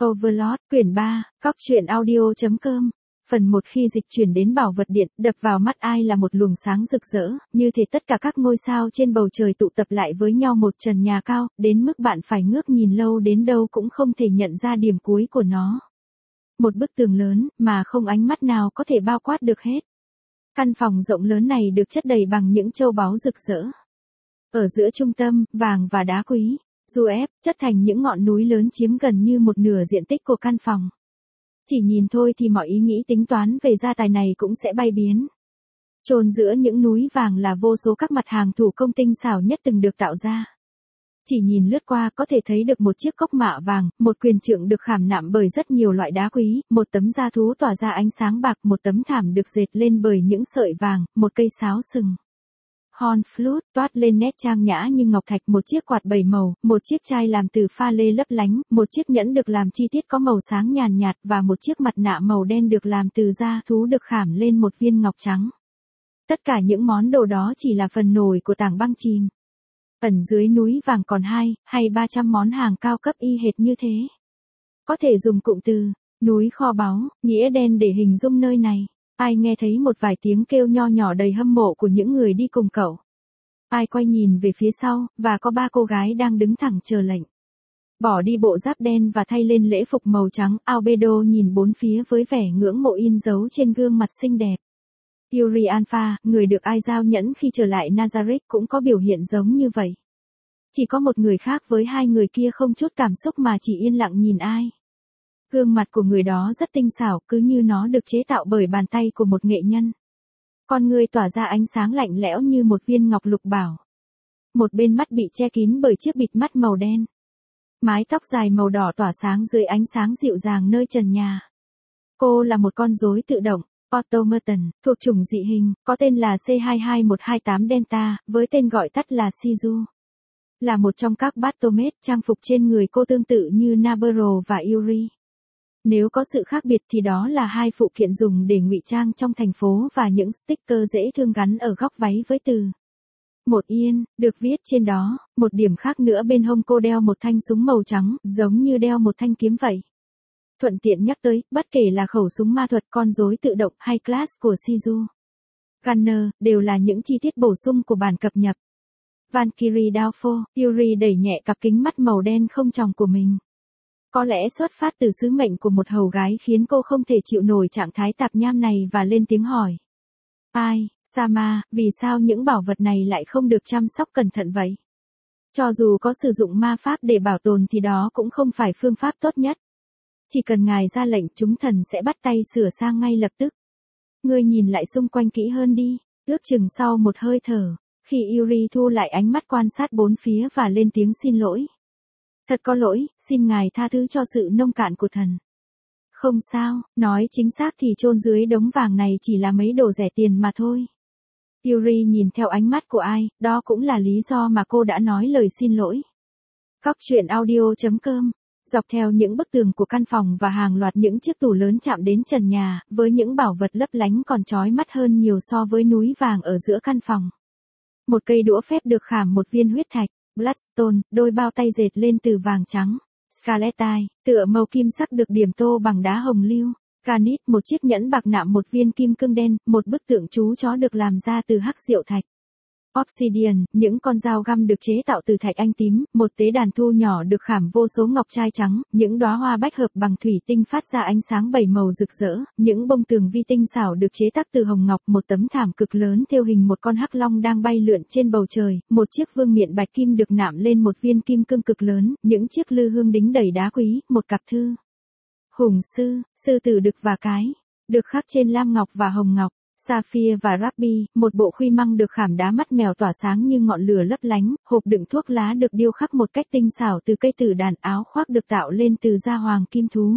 Overlord, quyển 3, Cóc truyện audio.com. Phần 1. Khi dịch chuyển đến bảo vật điện, đập vào mắt ai là một luồng sáng rực rỡ, như thể tất cả các ngôi sao trên bầu trời tụ tập lại với nhau một trần nhà cao, đến mức bạn phải ngước nhìn lâu đến đâu cũng không thể nhận ra điểm cuối của nó. Một bức tường lớn, mà không ánh mắt nào có thể bao quát được hết. Căn phòng rộng lớn này được chất đầy bằng những châu báu rực rỡ. Ở giữa trung tâm, vàng và đá quý, chất thành những ngọn núi lớn chiếm gần như một nửa diện tích của căn phòng. Chỉ nhìn thôi thì mọi ý nghĩ tính toán về gia tài này cũng sẽ bay biến. Chôn giữa những núi vàng là vô số các mặt hàng thủ công tinh xảo nhất từng được tạo ra. Chỉ nhìn lướt qua có thể thấy được một chiếc cốc mạ vàng, một quyền trượng được khảm nạm bởi rất nhiều loại đá quý, một tấm da thú tỏa ra ánh sáng bạc, một tấm thảm được dệt lên bởi những sợi vàng, một cây sáo sừng. Horn flute toát lên nét trang nhã như ngọc thạch, một chiếc quạt 7 màu, một chiếc chai làm từ pha lê lấp lánh, một chiếc nhẫn được làm chi tiết có màu sáng nhàn nhạt và một chiếc mặt nạ màu đen được làm từ da thú được khảm lên một viên ngọc trắng. Tất cả những món đồ đó chỉ là phần nổi của tảng băng chìm. Ẩn dưới núi vàng còn 200 hay 300 món hàng cao cấp y hệt như thế. Có thể dùng cụm từ núi kho báu, nghĩa đen để hình dung nơi này. Ai nghe thấy một vài tiếng kêu nho nhỏ đầy hâm mộ của những người đi cùng cậu. Ai quay nhìn về phía sau, và có 3 cô gái đang đứng thẳng chờ lệnh. Bỏ đi bộ giáp đen và thay lên lễ phục màu trắng, Albedo nhìn bốn phía với vẻ ngưỡng mộ in dấu trên gương mặt xinh đẹp. Yuri Alpha, người được ai giao nhẫn khi trở lại Nazareth cũng có biểu hiện giống như vậy. Chỉ có một người khác với hai người kia không chút cảm xúc mà chỉ yên lặng nhìn ai. Gương mặt của người đó rất tinh xảo, cứ như nó được chế tạo bởi bàn tay của một nghệ nhân. Con người tỏa ra ánh sáng lạnh lẽo như một viên ngọc lục bảo. Một bên mắt bị che kín bởi chiếc bịt mắt màu đen. Mái tóc dài màu đỏ tỏa sáng dưới ánh sáng dịu dàng nơi trần nhà. Cô là một con rối tự động, automaton, thuộc chủng dị hình, có tên là C22128 Delta, với tên gọi tắt là Shizu. Là một trong các Baphomet, trang phục trên người cô tương tự như Nabarro và Yuri. Nếu có sự khác biệt thì đó là hai phụ kiện dùng để ngụy trang trong thành phố và những sticker dễ thương gắn ở góc váy với từ một yên, được viết trên đó. Một điểm khác nữa, bên hông cô đeo một thanh súng màu trắng, giống như đeo một thanh kiếm vậy. Thuận tiện nhắc tới, bất kể là khẩu súng ma thuật, con rối tự động hay class của Shizu Gunner, đều là những chi tiết bổ sung của bản cập nhật. Valkyrie Downfall, Yuri đẩy nhẹ cặp kính mắt màu đen không tròng của mình. Có lẽ xuất phát từ sứ mệnh của một hầu gái khiến cô không thể chịu nổi trạng thái tạp nham này và lên tiếng hỏi. Ai, Sama, vì sao những bảo vật này lại không được chăm sóc cẩn thận vậy? Cho dù có sử dụng ma pháp để bảo tồn thì đó cũng không phải phương pháp tốt nhất. Chỉ cần ngài ra lệnh, chúng thần sẽ bắt tay sửa sang ngay lập tức. Ngươi nhìn lại xung quanh kỹ hơn đi. Ước chừng sau một hơi thở, khi Yuri thu lại ánh mắt quan sát bốn phía và lên tiếng xin lỗi. Thật có lỗi, xin ngài tha thứ cho sự nông cạn của thần. Không sao, nói chính xác thì chôn dưới đống vàng này chỉ là mấy đồ rẻ tiền mà thôi. Yuri nhìn theo ánh mắt của ai, đó cũng là lý do mà cô đã nói lời xin lỗi. Cóc truyện audio.com. Dọc theo những bức tường của căn phòng và hàng loạt những chiếc tủ lớn chạm đến trần nhà, với những bảo vật lấp lánh còn chói mắt hơn nhiều so với núi vàng ở giữa căn phòng. Một cây đũa phép được khảm một viên huyết thạch, Bloodstone, đôi bao tay dệt lên từ vàng trắng, Scarlet Eye, tựa màu kim sắc được điểm tô bằng đá hồng lưu, Garnet, một chiếc nhẫn bạc nạm một viên kim cương đen, một bức tượng chú chó được làm ra từ hắc diệu thạch. Obsidian, những con dao găm được chế tạo từ thạch anh tím, một tế đàn thu nhỏ được khảm vô số ngọc trai trắng, những đóa hoa bách hợp bằng thủy tinh phát ra ánh sáng 7 màu rực rỡ, những bông tường vi tinh xảo được chế tác từ hồng ngọc, một tấm thảm cực lớn thêu hình một con hắc long đang bay lượn trên bầu trời, một chiếc vương miện bạch kim được nạm lên một viên kim cương cực lớn, những chiếc lư hương đính đầy đá quý, một cặp thư hùng sư, sư tử đực và cái, được khắc trên lam ngọc và hồng ngọc. Sapphire và Ruby, một bộ khuy măng được khảm đá mắt mèo tỏa sáng như ngọn lửa lấp lánh, hộp đựng thuốc lá được điêu khắc một cách tinh xảo từ cây tử đàn, áo khoác được tạo lên từ da hoàng kim thú.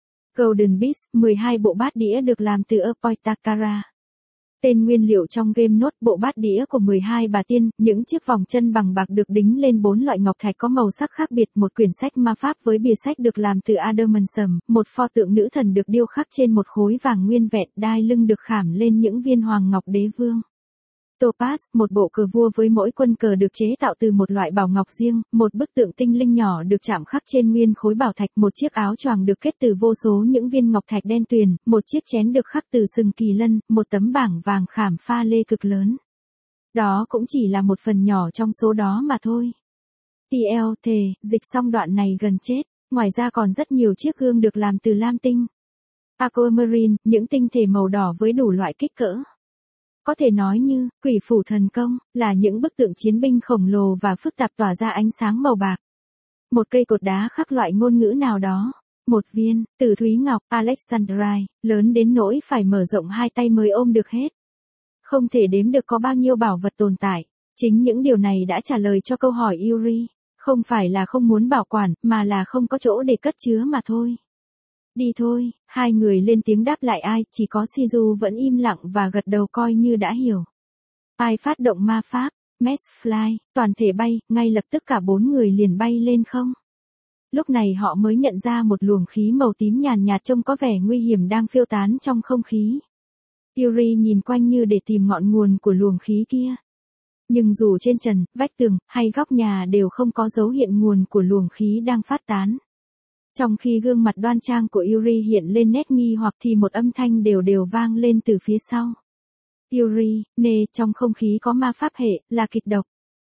Golden Beast, 12 bộ bát đĩa được làm từ Apoitakara. Tên nguyên liệu trong game note, bộ bát đĩa của 12 bà tiên, những chiếc vòng chân bằng bạc được đính lên 4 loại ngọc thạch có màu sắc khác biệt, một quyển sách ma pháp với bìa sách được làm từ adamantium, một pho tượng nữ thần được điêu khắc trên một khối vàng nguyên vẹn, đai lưng được khảm lên những viên hoàng ngọc đế vương. Topaz, một bộ cờ vua với mỗi quân cờ được chế tạo từ một loại bảo ngọc riêng, một bức tượng tinh linh nhỏ được chạm khắc trên nguyên khối bảo thạch, một chiếc áo choàng được kết từ vô số những viên ngọc thạch đen tuyền, một chiếc chén được khắc từ sừng kỳ lân, một tấm bảng vàng khảm pha lê cực lớn. Đó cũng chỉ là một phần nhỏ trong số đó mà thôi. TL, thề, dịch xong đoạn này gần chết. Ngoài ra còn rất nhiều chiếc gương được làm từ lam tinh. Aquamarine, những tinh thể màu đỏ với đủ loại kích cỡ. Có thể nói như, quỷ phủ thần công, là những bức tượng chiến binh khổng lồ và phức tạp tỏa ra ánh sáng màu bạc. Một cây cột đá khắc loại ngôn ngữ nào đó. Một viên, tử thúy ngọc, Alexandrite, lớn đến nỗi phải mở rộng hai tay mới ôm được hết. Không thể đếm được có bao nhiêu bảo vật tồn tại. Chính những điều này đã trả lời cho câu hỏi Yuri. Không phải là không muốn bảo quản, mà là không có chỗ để cất chứa mà thôi. Đi thôi, hai người lên tiếng đáp lại ai, chỉ có Shizu vẫn im lặng và gật đầu coi như đã hiểu. Ai phát động ma pháp, Mass Fly, toàn thể bay, ngay lập tức cả bốn người liền bay lên không. Lúc này họ mới nhận ra một luồng khí màu tím nhàn nhạt trông có vẻ nguy hiểm đang phiêu tán trong không khí. Yuri nhìn quanh như để tìm ngọn nguồn của luồng khí kia. Nhưng dù trên trần, vách tường, hay góc nhà đều không có dấu hiện nguồn của luồng khí đang phát tán. Trong khi gương mặt đoan trang của Yuri hiện lên nét nghi hoặc thì một âm thanh đều đều vang lên từ phía sau. Yuri, nè, trong không khí có ma pháp hệ, là kịch độc.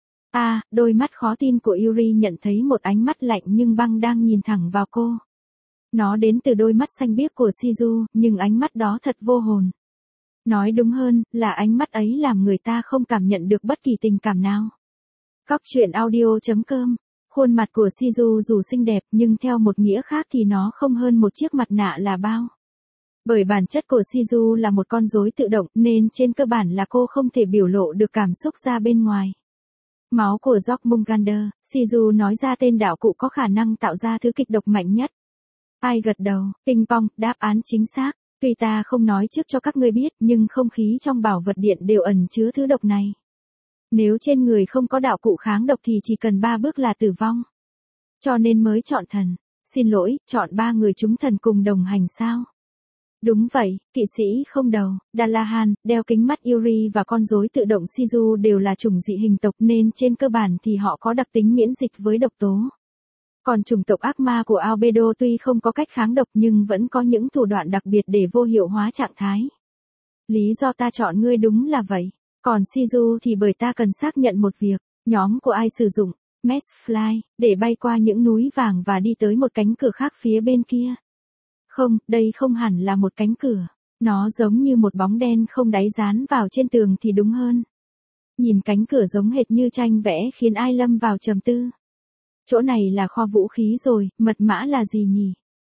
Đôi mắt khó tin của Yuri nhận thấy một ánh mắt lạnh nhưng băng đang nhìn thẳng vào cô. Nó đến từ đôi mắt xanh biếc của Shizu, nhưng ánh mắt đó thật vô hồn. Nói đúng hơn, là ánh mắt ấy làm người ta không cảm nhận được bất kỳ tình cảm nào. Cóc truyện audio.com. Khuôn mặt của Shizu dù xinh đẹp nhưng theo một nghĩa khác thì nó không hơn một chiếc mặt nạ là bao. Bởi bản chất của Shizu là một con rối tự động nên trên cơ bản là cô không thể biểu lộ được cảm xúc ra bên ngoài. Máu của Jormungandr, Shizu nói ra tên đạo cụ có khả năng tạo ra thứ kịch độc mạnh nhất. Ai gật đầu, ping pong, đáp án chính xác. Tuy ta không nói trước cho các ngươi biết nhưng không khí trong bảo vật điện đều ẩn chứa thứ độc này. Nếu trên người không có đạo cụ kháng độc thì chỉ cần 3 bước là tử vong. Cho nên mới chọn thần. Xin lỗi, chọn 3 người chúng thần cùng đồng hành sao? Đúng vậy, kỵ sĩ không đầu, Dalahan, đeo kính mắt Yuri và con rối tự động Shizu đều là chủng dị hình tộc nên trên cơ bản thì họ có đặc tính miễn dịch với độc tố. Còn chủng tộc ác ma của Albedo tuy không có cách kháng độc nhưng vẫn có những thủ đoạn đặc biệt để vô hiệu hóa trạng thái. Lý do ta chọn ngươi đúng là vậy. Còn Shizu thì bởi ta cần xác nhận một việc. Nhóm của ai sử dụng Mass Fly để bay qua những núi vàng và đi tới một cánh cửa khác phía bên kia. Không, đây không hẳn là một cánh cửa. Nó giống như một bóng đen không đáy dán vào trên tường thì đúng hơn. Nhìn cánh cửa giống hệt như tranh vẽ khiến ai lâm vào trầm tư. Chỗ này là kho vũ khí rồi, mật mã là gì nhỉ?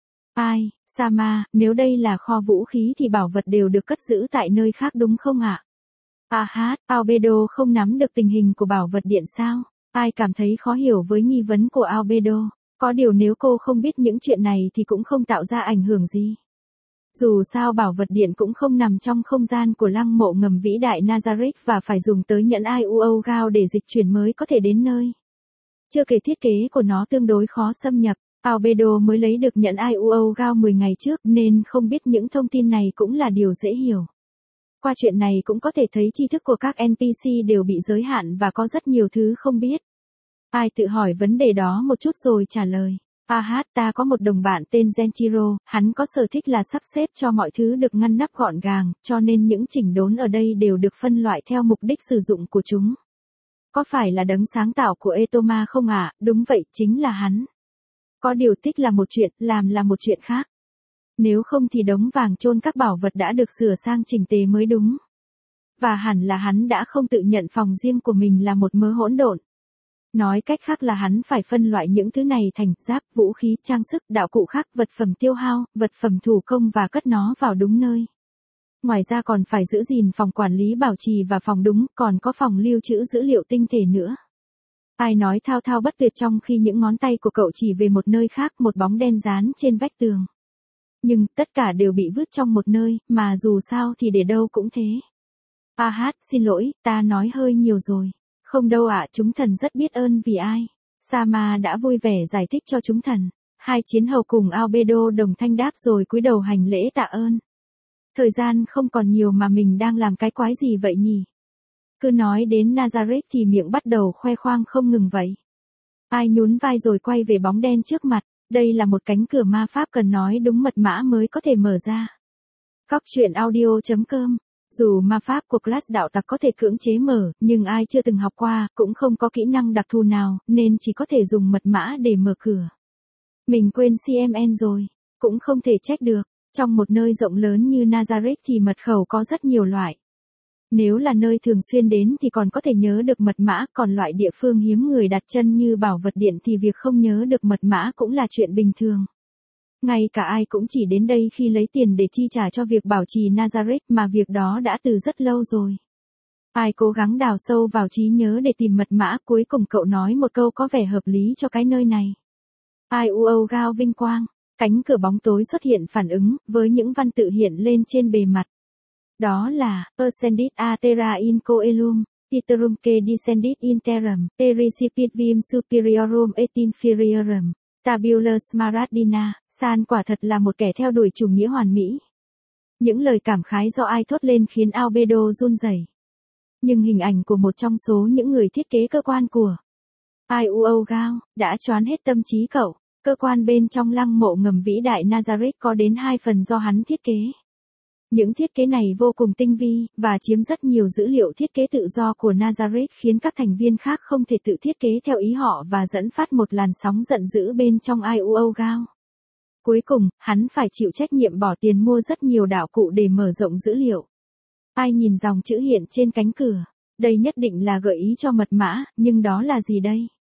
Sama, nếu đây là kho vũ khí thì bảo vật đều được cất giữ tại nơi khác đúng không ạ? Albedo không nắm được tình hình của bảo vật điện sao? Ai cảm thấy khó hiểu với nghi vấn của Albedo? Có điều nếu cô không biết những chuyện này thì cũng không tạo ra ảnh hưởng gì. Dù sao bảo vật điện cũng không nằm trong không gian của lăng mộ ngầm vĩ đại Nazareth và phải dùng tới nhẫn Iuo Gao để dịch chuyển mới có thể đến nơi. Chưa kể thiết kế của nó tương đối khó xâm nhập, Albedo mới lấy được nhẫn Iuo Gao 10 ngày trước nên không biết những thông tin này cũng là điều dễ hiểu. Qua chuyện này cũng có thể thấy tri thức của các NPC đều bị giới hạn và có rất nhiều thứ không biết. Ai tự hỏi vấn đề đó một chút rồi trả lời. Ta có một đồng bạn tên Genchiro, hắn có sở thích là sắp xếp cho mọi thứ được ngăn nắp gọn gàng, cho nên những chỉnh đốn ở đây đều được phân loại theo mục đích sử dụng của chúng. Có phải là đấng sáng tạo của Etoma không ạ? Đúng vậy, chính là hắn. Có điều thích là một chuyện, làm là một chuyện khác. Nếu không thì đống vàng chôn các bảo vật đã được sửa sang chỉnh tề mới đúng. Và hẳn là hắn đã không tự nhận phòng riêng của mình là một mớ hỗn độn. Nói cách khác là hắn phải phân loại những thứ này thành giáp, vũ khí, trang sức, đạo cụ khác, vật phẩm tiêu hao, vật phẩm thủ công và cất nó vào đúng nơi. Ngoài ra còn phải giữ gìn phòng quản lý bảo trì và phòng đúng, còn có phòng lưu trữ dữ liệu tinh thể nữa. Ai nói thao thao bất tuyệt trong khi những ngón tay của cậu chỉ về một nơi khác, một bóng đen dán trên vách tường. Nhưng, tất cả đều bị vứt trong một nơi, mà dù sao thì để đâu cũng thế. Xin lỗi, ta nói hơi nhiều rồi. Không đâu ạ, chúng thần rất biết ơn vì ai. Sama đã vui vẻ giải thích cho chúng thần. Hai chiến hầu cùng Albedo đồng thanh đáp rồi cúi đầu hành lễ tạ ơn. Thời gian không còn nhiều mà mình đang làm cái quái gì vậy nhỉ? Cứ nói đến Nazareth thì miệng bắt đầu khoe khoang không ngừng vậy. Ai nhún vai rồi quay về bóng đen trước mặt, đây là một cánh cửa ma pháp cần nói đúng mật mã mới có thể mở ra. Cóc truyện audio.com. Dù ma pháp của class đạo tặc có thể cưỡng chế mở, nhưng ai chưa từng học qua, cũng không có kỹ năng đặc thù nào, nên chỉ có thể dùng mật mã để mở cửa. Mình quên CMN rồi, cũng không thể trách được, trong một nơi rộng lớn như Nazareth thì mật khẩu có rất nhiều loại. Nếu là nơi thường xuyên đến thì còn có thể nhớ được mật mã, còn loại địa phương hiếm người đặt chân như Bảo Vật Điện thì việc không nhớ được mật mã cũng là chuyện bình thường. Ngay cả ai cũng chỉ đến đây khi lấy tiền để chi trả cho việc bảo trì Nazareth mà việc đó đã từ rất lâu rồi. Ai cố gắng đào sâu vào trí nhớ để tìm mật mã, cuối cùng cậu nói một câu có vẻ hợp lý cho cái nơi này. Ai gao vinh quang, cánh cửa bóng tối xuất hiện phản ứng, với những văn tự hiện lên trên bề mặt. Đó là, Ascendit a terra in coelum, Titerumque descendit in terram, Terecipit vim superiorum et inferiorum, Tabulus smaragdina, San quả thật là một kẻ theo đuổi chủ nghĩa hoàn mỹ. Những lời cảm khái do ai thốt lên khiến Albedo run rẩy. Nhưng hình ảnh của một trong số những người thiết kế cơ quan của Gao đã choán hết tâm trí cậu. Cơ quan bên trong lăng mộ ngầm vĩ đại Nazareth có đến 2 phần do hắn thiết kế. Những thiết kế này vô cùng tinh vi, và chiếm rất nhiều dữ liệu thiết kế tự do của Nazareth khiến các thành viên khác không thể tự thiết kế theo ý họ và dẫn phát một làn sóng giận dữ bên trong Gao. Cuối cùng, hắn phải chịu trách nhiệm bỏ tiền mua rất nhiều đạo cụ để mở rộng dữ liệu. Ai nhìn dòng chữ hiện trên cánh cửa, đây nhất định là gợi ý cho mật mã, nhưng đó là gì đây?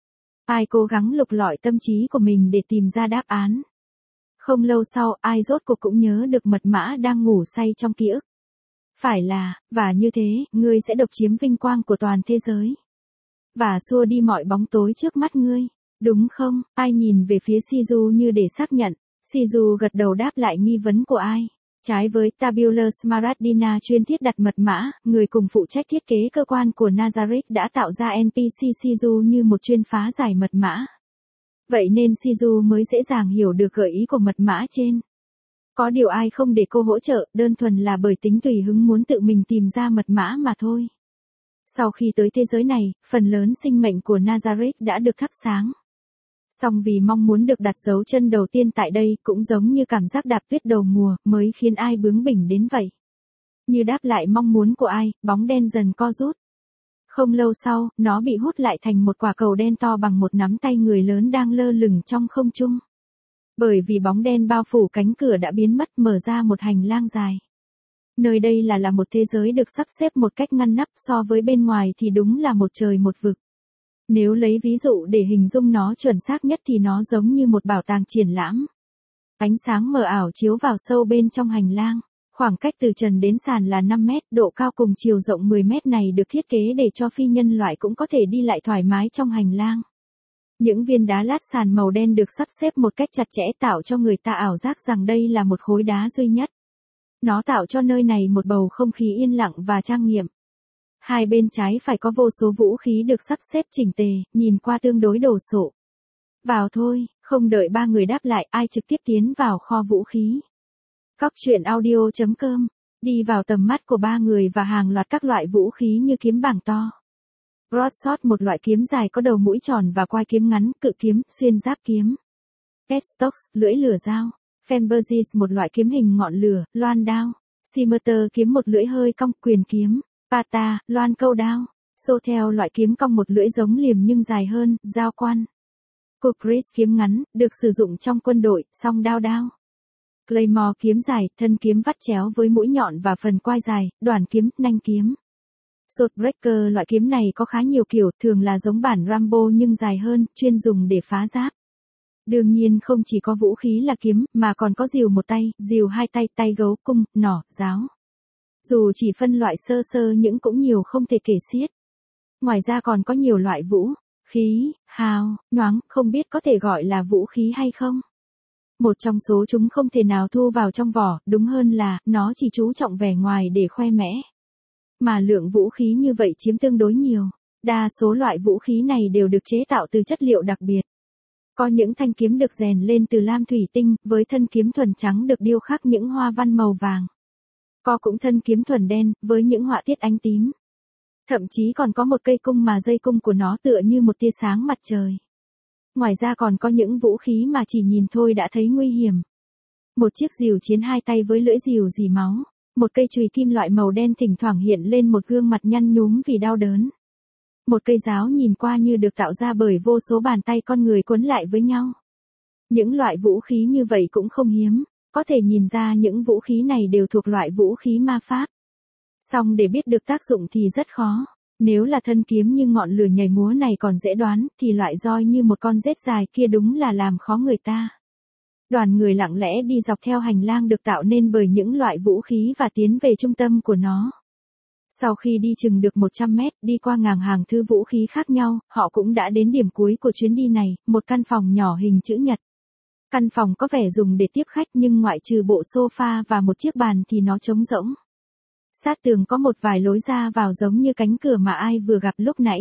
Ai cố gắng lục lọi tâm trí của mình để tìm ra đáp án. Không lâu sau, ai rốt cuộc cũng nhớ được mật mã đang ngủ say trong ký ức. Phải là, và như thế, ngươi sẽ độc chiếm vinh quang của toàn thế giới. Và xua đi mọi bóng tối trước mắt ngươi. Đúng không? Ai nhìn về phía Shizu như để xác nhận. Shizu gật đầu đáp lại nghi vấn của ai. Trái với Tabula Smaragdina chuyên thiết đặt mật mã, người cùng phụ trách thiết kế cơ quan của Nazareth đã tạo ra NPC Shizu như một chuyên phá giải mật mã. Vậy nên Shizu mới dễ dàng hiểu được gợi ý của mật mã trên. Có điều ai không để cô hỗ trợ, đơn thuần là bởi tính tùy hứng muốn tự mình tìm ra mật mã mà thôi. Sau khi tới thế giới này, phần lớn sinh mệnh của Nazareth đã được thắp sáng. Song vì mong muốn được đặt dấu chân đầu tiên tại đây cũng giống như cảm giác đạp tuyết đầu mùa mới khiến ai bướng bỉnh đến vậy. Như đáp lại mong muốn của ai, bóng đen dần co rút. Không lâu sau, nó bị hút lại thành một quả cầu đen to bằng một nắm tay người lớn đang lơ lửng trong không trung. Bởi vì bóng đen bao phủ cánh cửa đã biến mất, mở ra một hành lang dài. Nơi đây là một thế giới được sắp xếp một cách ngăn nắp, so với bên ngoài thì đúng là một trời một vực. Nếu lấy ví dụ để hình dung nó chuẩn xác nhất thì nó giống như một bảo tàng triển lãm. Ánh sáng mờ ảo chiếu vào sâu bên trong hành lang. Khoảng cách từ trần đến sàn là 5 mét, độ cao cùng chiều rộng 10 mét này được thiết kế để cho phi nhân loại cũng có thể đi lại thoải mái trong hành lang. Những viên đá lát sàn màu đen được sắp xếp một cách chặt chẽ tạo cho người ta ảo giác rằng đây là một khối đá duy nhất. Nó tạo cho nơi này một bầu không khí yên lặng và trang nghiêm. Hai bên trái phải có vô số vũ khí được sắp xếp chỉnh tề, nhìn qua tương đối đồ sộ. Vào thôi, không đợi ba người đáp lại, ai trực tiếp tiến vào kho vũ khí. Cóc truyện audio.com, đi vào tầm mắt của ba người và hàng loạt các loại vũ khí như kiếm bảng to. Broadsword, một loại kiếm dài có đầu mũi tròn và quai kiếm ngắn, cự kiếm, xuyên giáp kiếm. Estox, lưỡi lửa dao. Fembergis, một loại kiếm hình ngọn lửa, loan đao. Scimitar, kiếm một lưỡi hơi cong, quyền kiếm. Pata, loan câu đao. Sotel, loại kiếm cong một lưỡi giống liềm nhưng dài hơn, dao quan. Kukris, kiếm ngắn, được sử dụng trong quân đội, song đao. Claymore, kiếm dài, thân kiếm vắt chéo với mũi nhọn và phần quai dài, đoàn kiếm, nanh kiếm. Swordbreaker, loại kiếm này có khá nhiều kiểu, thường là giống bản Rambo nhưng dài hơn, chuyên dùng để phá giáp. Đương nhiên không chỉ có vũ khí là kiếm, mà còn có rìu một tay, rìu hai tay, tay gấu, cung, nỏ, giáo. Dù chỉ phân loại sơ sơ những cũng nhiều không thể kể xiết. Ngoài ra còn có nhiều loại vũ khí, hào, nhoáng, không biết có thể gọi là vũ khí hay không. Một trong số chúng không thể nào thu vào trong vỏ, đúng hơn là, nó chỉ chú trọng vẻ ngoài để khoe mẽ. Mà lượng vũ khí như vậy chiếm tương đối nhiều. Đa số loại vũ khí này đều được chế tạo từ chất liệu đặc biệt. Có những thanh kiếm được rèn lên từ lam thủy tinh, với thân kiếm thuần trắng được điêu khắc những hoa văn màu vàng. Có cũng thân kiếm thuần đen, với những họa tiết ánh tím. Thậm chí còn có một cây cung mà dây cung của nó tựa như một tia sáng mặt trời. Ngoài ra còn có những vũ khí mà chỉ nhìn thôi đã thấy nguy hiểm. Một chiếc rìu chiến 2 tay với lưỡi rìu rỉ máu. Một cây chùy kim loại màu đen thỉnh thoảng hiện lên một gương mặt nhăn nhúm vì đau đớn. Một cây giáo nhìn qua như được tạo ra bởi vô số bàn tay con người quấn lại với nhau. Những loại vũ khí như vậy cũng không hiếm, có thể nhìn ra những vũ khí này đều thuộc loại vũ khí ma pháp. Song để biết được tác dụng thì rất khó. Nếu là thân kiếm như ngọn lửa nhảy múa này còn dễ đoán, thì loại roi như một con rết dài kia đúng là làm khó người ta. Đoàn người lặng lẽ đi dọc theo hành lang được tạo nên bởi những loại vũ khí và tiến về trung tâm của nó. Sau khi đi chừng được 100 mét, đi qua ngàn hàng thứ vũ khí khác nhau, họ cũng đã đến điểm cuối của chuyến đi này, một căn phòng nhỏ hình chữ nhật. Căn phòng có vẻ dùng để tiếp khách nhưng ngoại trừ bộ sofa và một chiếc bàn thì nó trống rỗng. Sát tường có một vài lối ra vào giống như cánh cửa mà ai vừa gặp lúc nãy.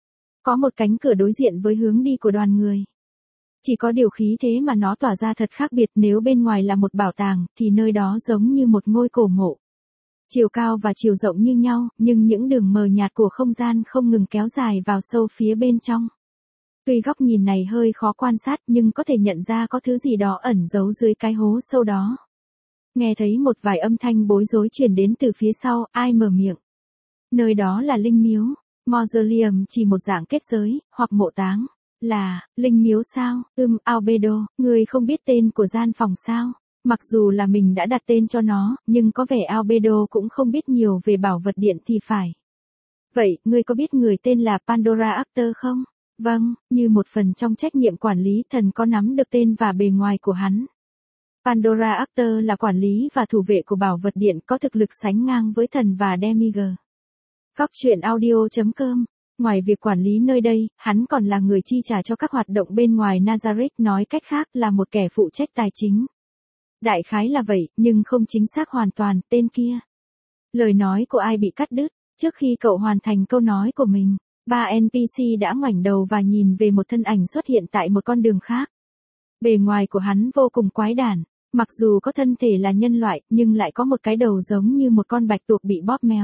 Có một cánh cửa đối diện với hướng đi của đoàn người. Chỉ có điều khí thế mà nó tỏa ra thật khác biệt, nếu bên ngoài là một bảo tàng, thì nơi đó giống như một ngôi cổ mộ. Chiều cao và chiều rộng như nhau, nhưng những đường mờ nhạt của không gian không ngừng kéo dài vào sâu phía bên trong. Tuy góc nhìn này hơi khó quan sát nhưng có thể nhận ra có thứ gì đó ẩn giấu dưới cái hố sâu đó. Nghe thấy một vài âm thanh bối rối truyền đến từ phía sau, ai mở miệng. Nơi đó là linh miếu. Mausoleum chỉ một dạng kết giới, hoặc mộ táng. Là, linh miếu sao? Albedo, người không biết tên của gian phòng sao? Mặc dù là mình đã đặt tên cho nó, nhưng có vẻ Albedo cũng không biết nhiều về bảo vật điện thì phải. Vậy, ngươi có biết người tên là Pandora Actor không? Vâng, như một phần trong trách nhiệm quản lý, thần có nắm được tên và bề ngoài của hắn. Pandora Actor là quản lý và thủ vệ của bảo vật điện, có thực lực sánh ngang với thần và Demigod. Góc truyện audio.com. Ngoài việc quản lý nơi đây, hắn còn là người chi trả cho các hoạt động bên ngoài Nazareth, nói cách khác là một kẻ phụ trách tài chính. Đại khái là vậy, nhưng không chính xác hoàn toàn, tên kia. Lời nói của ai bị cắt đứt, trước khi cậu hoàn thành câu nói của mình, 3 NPC đã ngoảnh đầu và nhìn về một thân ảnh xuất hiện tại một con đường khác. Bề ngoài của hắn vô cùng quái đản, mặc dù có thân thể là nhân loại, nhưng lại có một cái đầu giống như một con bạch tuộc bị bóp méo.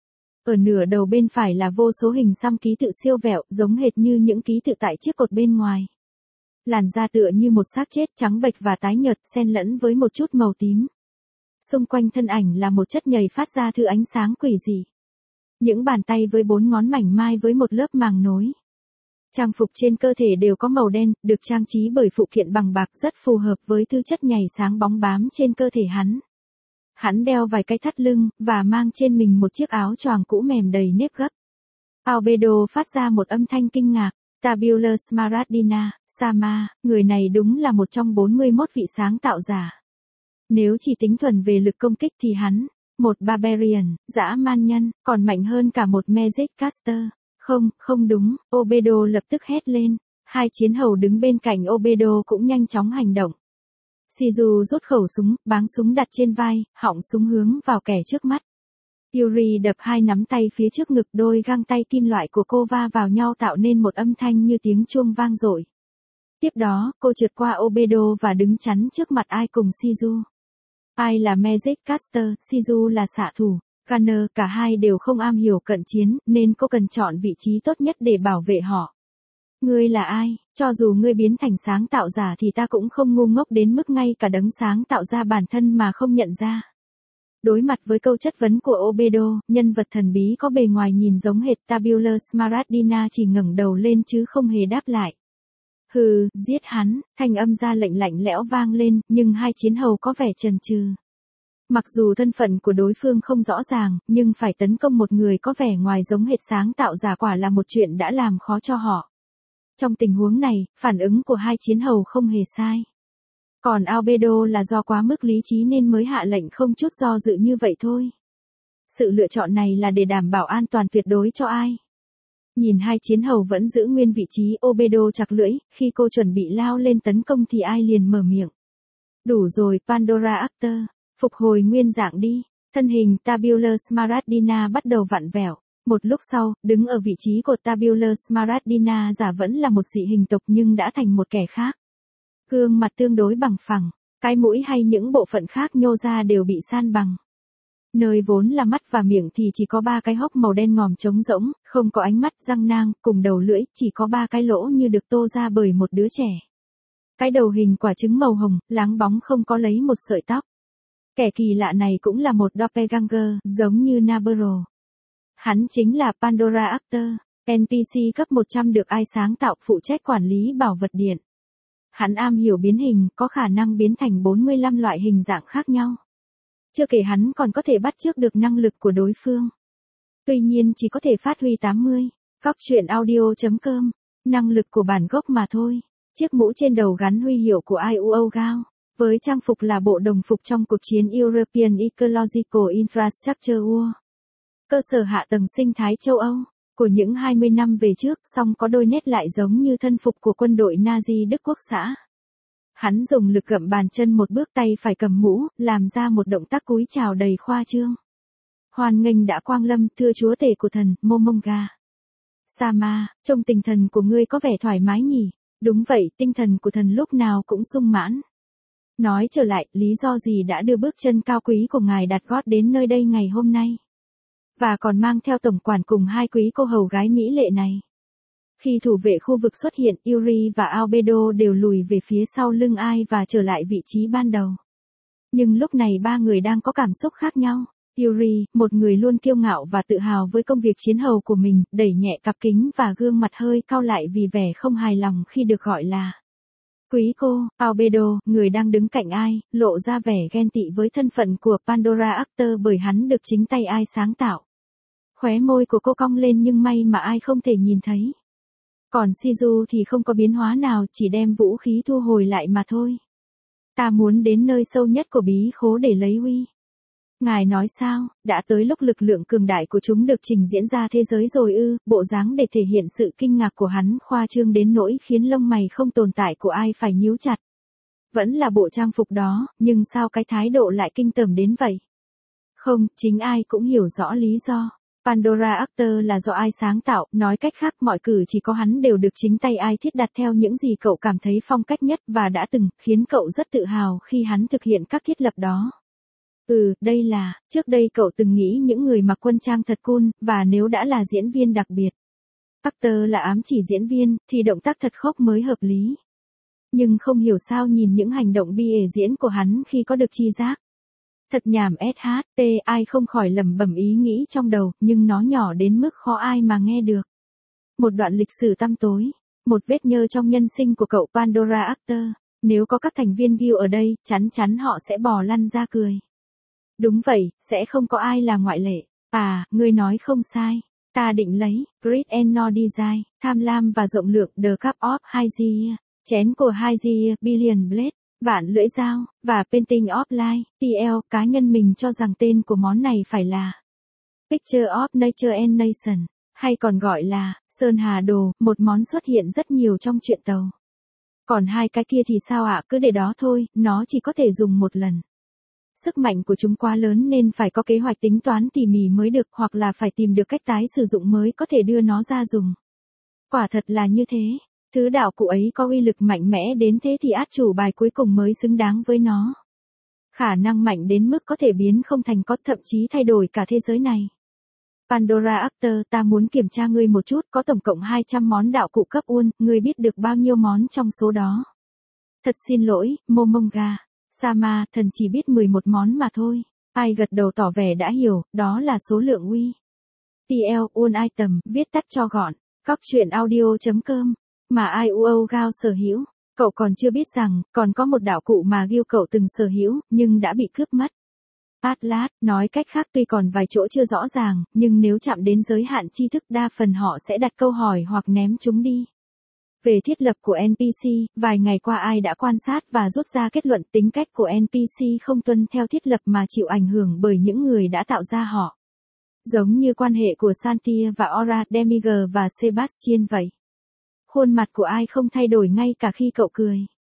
Ở nửa đầu bên phải là vô số hình xăm ký tự siêu vẹo, giống hệt như những ký tự tại chiếc cột bên ngoài. Làn da tựa như một xác chết, trắng bệch và tái nhợt, xen lẫn với một chút màu tím. Xung quanh thân ảnh là một chất nhầy phát ra thứ ánh sáng quỷ dị. Những bàn tay với 4 ngón mảnh mai với một lớp màng nối. Trang phục trên cơ thể đều có màu đen, được trang trí bởi phụ kiện bằng bạc, rất phù hợp với thứ chất nhầy sáng bóng bám trên cơ thể hắn. Hắn đeo vài cái thắt lưng, và mang trên mình một chiếc áo choàng cũ mềm đầy nếp gấp. Albedo phát ra một âm thanh kinh ngạc. Tabulus Smaragdina, Sama, người này đúng là một trong 41 vị sáng tạo giả. Nếu chỉ tính thuần về lực công kích thì hắn, một Barbarian, dã man nhân, còn mạnh hơn cả một Magic Caster. Không đúng, Albedo lập tức hét lên. 2 chiến hầu đứng bên cạnh Albedo cũng nhanh chóng hành động. Shizu rút khẩu súng, báng súng đặt trên vai, họng súng hướng vào kẻ trước mắt. Yuri đập 2 nắm tay phía trước ngực, đôi găng tay kim loại của cô va vào nhau tạo nên một âm thanh như tiếng chuông vang dội. Tiếp đó, cô trượt qua Albedo và đứng chắn trước mặt ai cùng Shizu. Ai là Magic Caster, Shizu là xạ thủ, Gunner, cả hai đều không am hiểu cận chiến, nên cô cần chọn vị trí tốt nhất để bảo vệ họ. Ngươi là ai? Cho dù ngươi biến thành sáng tạo giả thì ta cũng không ngu ngốc đến mức ngay cả đấng sáng tạo ra bản thân mà không nhận ra. Đối mặt với câu chất vấn của Albedo, nhân vật thần bí có bề ngoài nhìn giống hệt Tabulus Smaragdina chỉ ngẩng đầu lên chứ không hề đáp lại. Hừ, giết hắn, thanh âm ra lệnh lạnh lẽo vang lên, nhưng 2 chiến hầu có vẻ chần chừ. Mặc dù thân phận của đối phương không rõ ràng, nhưng phải tấn công một người có vẻ ngoài giống hệt sáng tạo giả quả là một chuyện đã làm khó cho họ. Trong tình huống này, phản ứng của 2 chiến hầu không hề sai. Còn Albedo là do quá mức lý trí nên mới hạ lệnh không chút do dự như vậy thôi. Sự lựa chọn này là để đảm bảo an toàn tuyệt đối cho ai. Nhìn 2 chiến hầu vẫn giữ nguyên vị trí, Albedo chặt lưỡi, khi cô chuẩn bị lao lên tấn công thì ai liền mở miệng. Đủ rồi, Pandora Actor, phục hồi nguyên dạng đi. Thân hình Tabulus Smaragdina bắt đầu vặn vẹo. Một lúc sau, đứng ở vị trí của Tabulus Smaragdina giả vẫn là một dị hình tộc nhưng đã thành một kẻ khác. Gương mặt tương đối bằng phẳng, cái mũi hay những bộ phận khác nhô ra đều bị san bằng. Nơi vốn là mắt và miệng thì chỉ có 3 cái hốc màu đen ngòm trống rỗng, không có ánh mắt, răng nang, cùng đầu lưỡi, chỉ có 3 cái lỗ như được tô ra bởi một đứa trẻ. Cái đầu hình quả trứng màu hồng, láng bóng không có lấy một sợi tóc. Kẻ kỳ lạ này cũng là một doppelganger, giống như Navarro. Hắn chính là Pandora Actor, NPC cấp 100 được ai sáng tạo phụ trách quản lý bảo vật điện. Hắn am hiểu biến hình, có khả năng biến thành 45 loại hình dạng khác nhau. Chưa kể hắn còn có thể bắt chước được năng lực của đối phương. Tuy nhiên chỉ có thể phát huy 80. Góc truyện audio.com. Năng lực của bản gốc mà thôi. Chiếc mũ trên đầu gắn huy hiệu của IUO Gao. Với trang phục là bộ đồng phục trong cuộc chiến European Ecological Infrastructure War. Cơ sở hạ tầng sinh thái châu Âu. Của những 20 năm về trước, song có đôi nét lại giống như thân phục của quân đội Nazi Đức Quốc xã. Hắn dùng lực gậm bàn chân một bước, tay phải cầm mũ, làm ra một động tác cúi chào đầy khoa trương. Hoan nghênh đã quang lâm, thưa chúa tể của thần, Momonga. Sama, trông tinh thần của ngươi có vẻ thoải mái nhỉ? Đúng vậy, tinh thần của thần lúc nào cũng sung mãn. Nói trở lại, lý do gì đã đưa bước chân cao quý của ngài đặt gót đến nơi đây ngày hôm nay? Và còn mang theo tổng quản cùng 2 quý cô hầu gái mỹ lệ này. Khi thủ vệ khu vực xuất hiện, Yuri và Albedo đều lùi về phía sau lưng ai và trở lại vị trí ban đầu. Nhưng lúc này 3 người đang có cảm xúc khác nhau. Yuri, một người luôn kiêu ngạo và tự hào với công việc chiến hầu của mình, đẩy nhẹ cặp kính và gương mặt hơi cau lại vì vẻ không hài lòng khi được gọi là quý cô. Albedo, người đang đứng cạnh ai, lộ ra vẻ ghen tị với thân phận của Pandora Actor bởi hắn được chính tay ai sáng tạo. Khóe môi của cô cong lên nhưng may mà ai không thể nhìn thấy. Còn Shizu thì không có biến hóa nào, chỉ đem vũ khí thu hồi lại mà thôi. Ta muốn đến nơi sâu nhất của bí khố để lấy uy. Ngài nói sao, đã tới lúc lực lượng cường đại của chúng được trình diễn ra thế giới rồi ư? Bộ dáng để thể hiện sự kinh ngạc của hắn khoa trương đến nỗi khiến lông mày không tồn tại của ai phải nhíu chặt. Vẫn là bộ trang phục đó, nhưng sao cái thái độ lại kinh tởm đến vậy? Không, chính ai cũng hiểu rõ lý do. Pandora Actor là do ai sáng tạo, nói cách khác mọi cử chỉ có hắn đều được chính tay ai thiết đặt theo những gì cậu cảm thấy phong cách nhất và đã từng khiến cậu rất tự hào khi hắn thực hiện các thiết lập đó. Đây là, trước đây cậu từng nghĩ những người mặc quân trang thật cool, và nếu đã là diễn viên đặc biệt. Actor là ám chỉ diễn viên, thì động tác thật khốc mới hợp lý. Nhưng không hiểu sao nhìn những hành động bi ể diễn của hắn khi có được chi giác. Thật nhảm SHT, ai không khỏi lẩm bẩm ý nghĩ trong đầu, nhưng nó nhỏ đến mức khó ai mà nghe được. Một đoạn lịch sử tăm tối, một vết nhơ trong nhân sinh của cậu Pandora Actor. Nếu có các thành viên guild ở đây, chắn chắn họ sẽ bò lăn ra cười. Đúng vậy, sẽ không có ai là ngoại lệ. À, ngươi nói không sai. Ta định lấy, Greed and No Desire, tham lam và rộng lượng, The Cup of Hygeia, chén của Hygeia, Billion Blade, vạn lưỡi dao, và Painting of Life, TL, cá nhân mình cho rằng tên của món này phải là Picture of Nature and Nation, hay còn gọi là Sơn Hà Đồ, một món xuất hiện rất nhiều trong truyện tàu. Còn 2 cái kia thì sao ạ? Cứ để đó thôi, nó chỉ có thể dùng một lần. Sức mạnh của chúng quá lớn nên phải có kế hoạch tính toán tỉ mỉ mới được, hoặc là phải tìm được cách tái sử dụng mới có thể đưa nó ra dùng. Quả thật là như thế. Thứ đạo cụ ấy có uy lực mạnh mẽ đến thế thì át chủ bài cuối cùng mới xứng đáng với nó. Khả năng mạnh đến mức có thể biến không thành có, thậm chí thay đổi cả thế giới này. Pandora Actor, ta muốn kiểm tra ngươi một chút, có tổng cộng 200 món đạo cụ cấp uôn, ngươi biết được bao nhiêu món trong số đó? Thật xin lỗi, Momonga. Sama, thần chỉ biết 11 món mà thôi. Ai gật đầu tỏ vẻ đã hiểu, đó là số lượng uy. TL, Uôn Item, viết tắt cho gọn. Góc truyện audio.com. Mà IUO Gao sở hữu. Cậu còn chưa biết rằng, còn có một đạo cụ mà Gil cậu từng sở hữu, nhưng đã bị cướp mất. Atlas, nói cách khác tuy còn vài chỗ chưa rõ ràng, nhưng nếu chạm đến giới hạn tri thức đa phần họ sẽ đặt câu hỏi hoặc ném chúng đi. Về thiết lập của NPC, vài ngày qua ai đã quan sát và rút ra kết luận tính cách của NPC không tuân theo thiết lập mà chịu ảnh hưởng bởi những người đã tạo ra họ. Giống như quan hệ của Santia và Aura, Demiger và Sebastian vậy. Khuôn mặt của ai không thay đổi ngay cả khi cậu cười.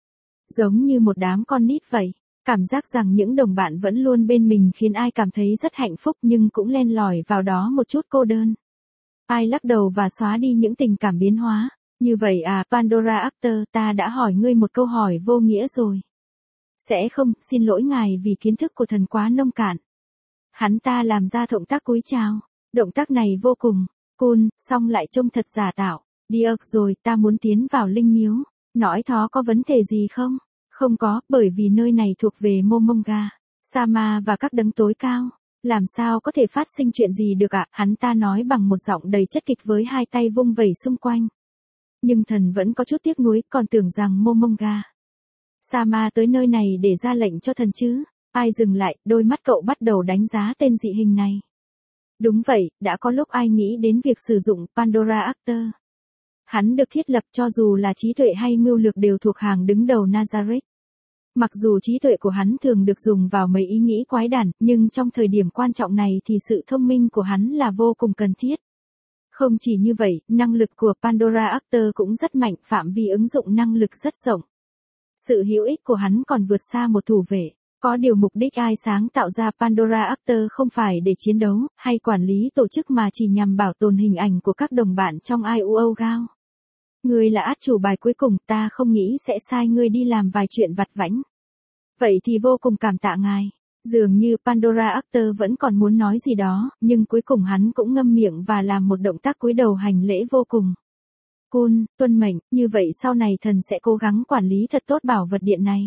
Giống như một đám con nít vậy. Cảm giác rằng những đồng bạn vẫn luôn bên mình khiến ai cảm thấy rất hạnh phúc nhưng cũng len lỏi vào đó một chút cô đơn. Ai lắc đầu và xóa đi những tình cảm biến hóa. Như vậy à, Pandora Actor, ta đã hỏi ngươi một câu hỏi vô nghĩa rồi. Sẽ không, xin lỗi ngài vì kiến thức của thần quá nông cạn. Hắn ta làm ra động tác cúi chào. Động tác này vô cùng cool, song lại trông thật giả tạo. Được rồi, ta muốn tiến vào linh miếu. Nói thó có vấn đề gì không? Không có, bởi vì nơi này thuộc về Momonga, Sama và các đấng tối cao. Làm sao có thể phát sinh chuyện gì được ạ? Hắn ta nói bằng một giọng đầy chất kịch với hai tay vung vẩy xung quanh. Nhưng thần vẫn có chút tiếc nuối, còn tưởng rằng Momonga, Sama tới nơi này để ra lệnh cho thần chứ. Ai dừng lại, đôi mắt cậu bắt đầu đánh giá tên dị hình này. Đúng vậy, đã có lúc ai nghĩ đến việc sử dụng Pandora Actor. Hắn được thiết lập cho dù là trí tuệ hay mưu lược đều thuộc hàng đứng đầu Nazareth. Mặc dù trí tuệ của hắn thường được dùng vào mấy ý nghĩ quái đản, nhưng trong thời điểm quan trọng này thì sự thông minh của hắn là vô cùng cần thiết. Không chỉ như vậy, năng lực của Pandora Actor cũng rất mạnh, phạm vi ứng dụng năng lực rất rộng. Sự hữu ích của hắn còn vượt xa một thủ vệ. Có điều mục đích ai sáng tạo ra Pandora Actor không phải để chiến đấu, hay quản lý tổ chức mà chỉ nhằm bảo tồn hình ảnh của các đồng bạn trong IUO Gao. Ngươi là át chủ bài cuối cùng, ta không nghĩ sẽ sai ngươi đi làm vài chuyện vặt vãnh. Vậy thì vô cùng cảm tạ ngài. Dường như Pandora Actor vẫn còn muốn nói gì đó, nhưng cuối cùng hắn cũng ngâm miệng và làm một động tác cúi đầu hành lễ vô cùng cool, tuân mệnh, như vậy sau này thần sẽ cố gắng quản lý thật tốt bảo vật điện này.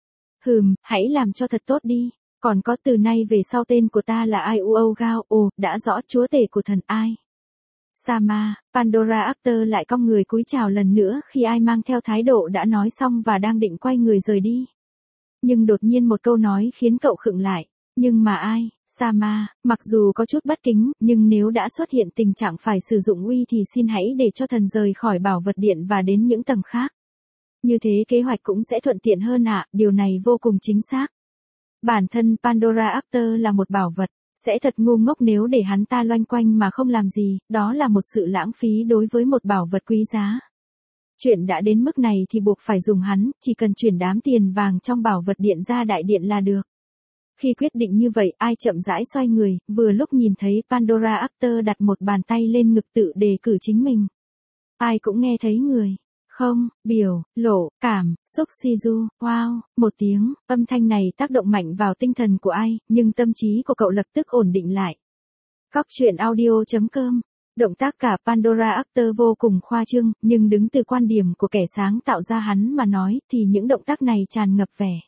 Hãy làm cho thật tốt đi. Còn có từ nay về sau tên của ta là IUO Gao, đã rõ chúa tể của thần ai. Sama, Pandora Actor lại cong người cúi chào lần nữa khi ai mang theo thái độ đã nói xong và đang định quay người rời đi. Nhưng đột nhiên một câu nói khiến cậu khựng lại. Nhưng mà ai, Sama, mặc dù có chút bất kính, nhưng nếu đã xuất hiện tình trạng phải sử dụng uy thì xin hãy để cho thần rời khỏi bảo vật điện và đến những tầng khác. Như thế kế hoạch cũng sẽ thuận tiện hơn ạ, điều này vô cùng chính xác. Bản thân Pandora Actor là một bảo vật, sẽ thật ngu ngốc nếu để hắn ta loanh quanh mà không làm gì, đó là một sự lãng phí đối với một bảo vật quý giá. Chuyện đã đến mức này thì buộc phải dùng hắn, chỉ cần chuyển đám tiền vàng trong bảo vật điện ra đại điện là được. Khi quyết định như vậy, ai chậm rãi xoay người, vừa lúc nhìn thấy Pandora Actor đặt một bàn tay lên ngực tự đề cử chính mình. Ai cũng nghe thấy người. Không, biểu, lộ, cảm, xúc Shizu, wow, một tiếng, âm thanh này tác động mạnh vào tinh thần của ai, nhưng tâm trí của cậu lập tức ổn định lại. Cóc truyện audio.com. Động tác cả Pandora Actor vô cùng khoa trương, nhưng đứng từ quan điểm của kẻ sáng tạo ra hắn mà nói, thì những động tác này tràn ngập vẻ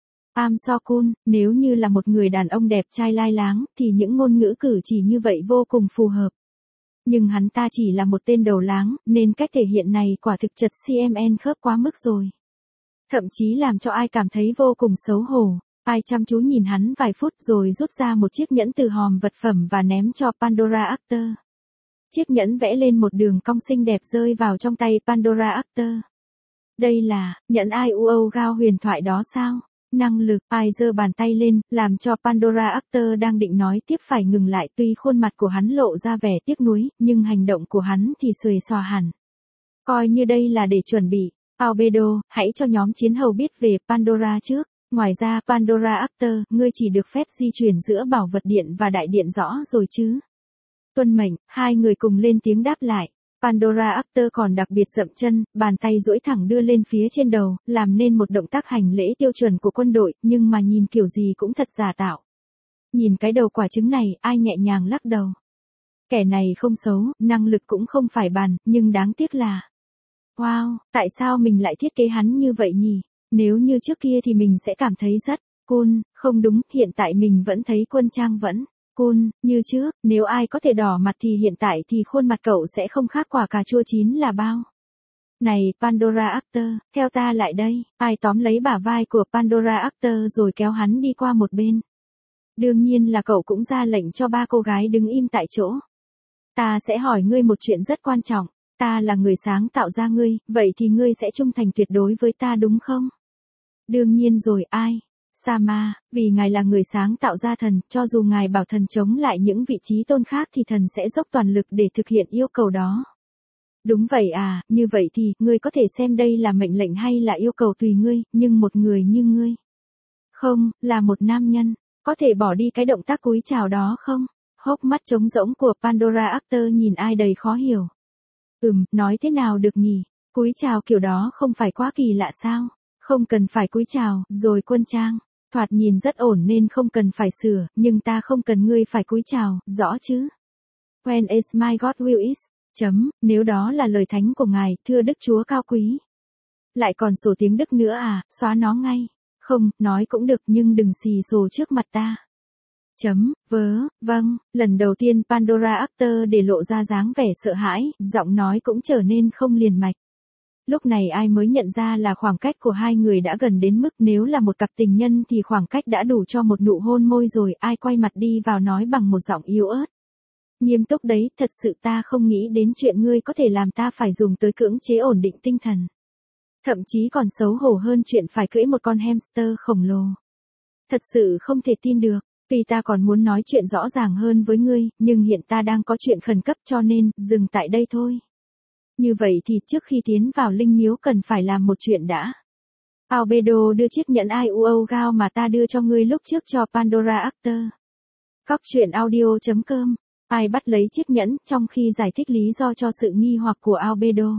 so cool. Nếu như là một người đàn ông đẹp trai lai láng, thì những ngôn ngữ cử chỉ như vậy vô cùng phù hợp. Nhưng hắn ta chỉ là một tên đầu láng, nên cách thể hiện này quả thực chật CMN khớp quá mức rồi. Thậm chí làm cho ai cảm thấy vô cùng xấu hổ. Ai chăm chú nhìn hắn vài phút rồi rút ra một chiếc nhẫn từ hòm vật phẩm và ném cho Pandora Actor. Chiếc nhẫn vẽ lên một đường cong xinh đẹp rơi vào trong tay Pandora Actor. Đây là nhẫn IUO Gao huyền thoại đó sao? Năng lực, ai giơ bàn tay lên, làm cho Pandora Actor đang định nói tiếp phải ngừng lại, tuy khuôn mặt của hắn lộ ra vẻ tiếc nuối, nhưng hành động của hắn thì xuề xòa hẳn. Coi như đây là để chuẩn bị. Albedo, hãy cho nhóm chiến hầu biết về Pandora trước. Ngoài ra Pandora Actor, ngươi chỉ được phép di chuyển giữa bảo vật điện và đại điện rõ rồi chứ? Tuân mệnh, hai người cùng lên tiếng đáp lại. Pandora Actor còn đặc biệt dậm chân, bàn tay duỗi thẳng đưa lên phía trên đầu, làm nên một động tác hành lễ tiêu chuẩn của quân đội, nhưng mà nhìn kiểu gì cũng thật giả tạo. Nhìn cái đầu quả trứng này, ai nhẹ nhàng lắc đầu. Kẻ này không xấu, năng lực cũng không phải bàn, nhưng đáng tiếc là... Wow, tại sao mình lại thiết kế hắn như vậy nhỉ? Nếu như trước kia thì mình sẽ cảm thấy rất cool, không đúng, hiện tại mình vẫn thấy quân trang vẫn cool, như trước, nếu ai có thể đỏ mặt thì hiện tại thì khuôn mặt cậu sẽ không khác quả cà chua chín là bao. Này, Pandora Actor, theo ta lại đây, ai tóm lấy bả vai của Pandora Actor rồi kéo hắn đi qua một bên. Đương nhiên là cậu cũng ra lệnh cho ba cô gái đứng im tại chỗ. Ta sẽ hỏi ngươi một chuyện rất quan trọng, ta là người sáng tạo ra ngươi, vậy thì ngươi sẽ trung thành tuyệt đối với ta đúng không? Đương nhiên rồi, ai? Sama, vì ngài là người sáng tạo ra thần, cho dù ngài bảo thần chống lại những vị trí tôn khác thì thần sẽ dốc toàn lực để thực hiện yêu cầu đó. Đúng vậy à, như vậy thì, ngươi có thể xem đây là mệnh lệnh hay là yêu cầu tùy ngươi, nhưng một người như ngươi. Không, là một nam nhân, có thể bỏ đi cái động tác cúi chào đó không? Hốc mắt trống rỗng của Pandora Actor nhìn ai đầy khó hiểu. Nói thế nào được nhỉ? Cúi chào kiểu đó không phải quá kỳ lạ sao? Không cần phải cúi chào, rồi quân trang. Thoạt nhìn rất ổn nên không cần phải sửa, nhưng ta không cần ngươi phải cúi chào, rõ chứ? When is my God will is. Nếu đó là lời thánh của ngài, thưa Đức Chúa cao quý. Lại còn sổ tiếng Đức nữa à, xóa nó ngay. Không, nói cũng được nhưng đừng xì xồ trước mặt ta. Vâng, lần đầu tiên Pandora Actor để lộ ra dáng vẻ sợ hãi, giọng nói cũng trở nên không liền mạch. Lúc này ai mới nhận ra là khoảng cách của hai người đã gần đến mức nếu là một cặp tình nhân thì khoảng cách đã đủ cho một nụ hôn môi rồi, ai quay mặt đi vào nói bằng một giọng yếu ớt. Nghiêm túc đấy, thật sự ta không nghĩ đến chuyện ngươi có thể làm ta phải dùng tới cưỡng chế ổn định tinh thần. Thậm chí còn xấu hổ hơn chuyện phải cưỡi một con hamster khổng lồ. Thật sự không thể tin được, tuy ta còn muốn nói chuyện rõ ràng hơn với ngươi, nhưng hiện ta đang có chuyện khẩn cấp cho nên, dừng tại đây thôi. Như vậy thì trước khi tiến vào linh miếu cần phải làm một chuyện đã. Albedo đưa chiếc nhẫn IUO Gao mà ta đưa cho ngươi lúc trước cho Pandora Actor. Cóc truyện audio.com. Ai bắt lấy chiếc nhẫn trong khi giải thích lý do cho sự nghi hoặc của Albedo.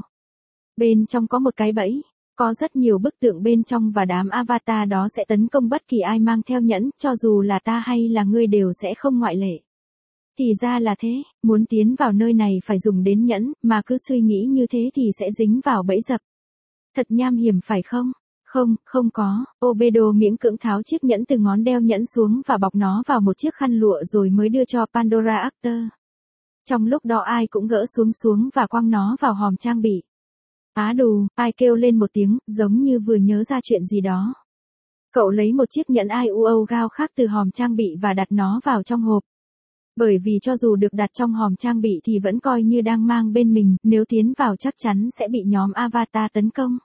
Bên trong có một cái bẫy. Có rất nhiều bức tượng bên trong và đám avatar đó sẽ tấn công bất kỳ ai mang theo nhẫn, cho dù là ta hay là ngươi đều sẽ không ngoại lệ. Thì ra là thế, muốn tiến vào nơi này phải dùng đến nhẫn, mà cứ suy nghĩ như thế thì sẽ dính vào bẫy dập. Thật nham hiểm phải không? Không có, Albedo miễn cưỡng tháo chiếc nhẫn từ ngón đeo nhẫn xuống và bọc nó vào một chiếc khăn lụa rồi mới đưa cho Pandora Actor. Trong lúc đó ai cũng gỡ xuống và quăng nó vào hòm trang bị. Á đù, ai kêu lên một tiếng, giống như vừa nhớ ra chuyện gì đó. Cậu lấy một chiếc nhẫn IUO Gao khác từ hòm trang bị và đặt nó vào trong hộp. Bởi vì cho dù được đặt trong hòm trang bị thì vẫn coi như đang mang bên mình, nếu tiến vào chắc chắn sẽ bị nhóm avatar tấn công.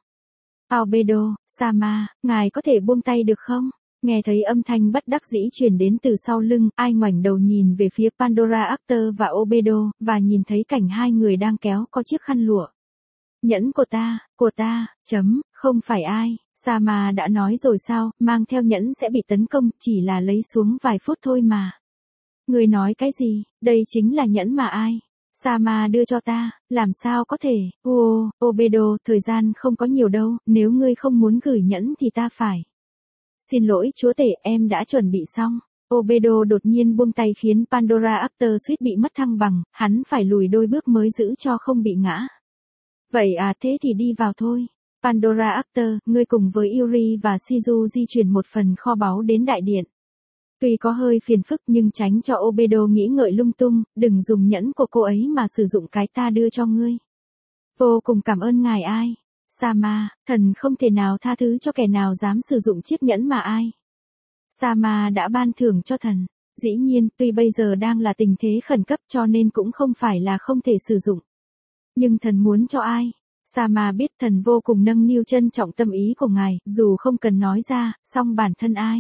Albedo, Sama, ngài có thể buông tay được không? Nghe thấy âm thanh bất đắc dĩ truyền đến từ sau lưng, ai ngoảnh đầu nhìn về phía Pandora Actor và Albedo, và nhìn thấy cảnh hai người đang kéo có chiếc khăn lụa. Nhẫn của ta, không phải ai, Sama đã nói rồi sao, mang theo nhẫn sẽ bị tấn công, chỉ là lấy xuống vài phút thôi mà. Người nói cái gì, đây chính là nhẫn mà ai? Sama đưa cho ta, làm sao có thể, Albedo, thời gian không có nhiều đâu, nếu ngươi không muốn gửi nhẫn thì ta phải. Xin lỗi chúa tể, em đã chuẩn bị xong. Albedo đột nhiên buông tay khiến Pandora Actor suýt bị mất thăng bằng, hắn phải lùi đôi bước mới giữ cho không bị ngã. Vậy à, thế thì đi vào thôi. Pandora Actor, ngươi cùng với Yuri và Shizu di chuyển một phần kho báu đến đại điện. Tuy có hơi phiền phức nhưng tránh cho Albedo nghĩ ngợi lung tung, đừng dùng nhẫn của cô ấy mà sử dụng cái ta đưa cho ngươi. Vô cùng cảm ơn ngài ai. Sama, thần không thể nào tha thứ cho kẻ nào dám sử dụng chiếc nhẫn mà ai. Sama đã ban thưởng cho thần. Dĩ nhiên, tuy bây giờ đang là tình thế khẩn cấp cho nên cũng không phải là không thể sử dụng. Nhưng thần muốn cho ai? Sama biết thần vô cùng nâng niu trân trọng tâm ý của ngài, dù không cần nói ra, song bản thân ai.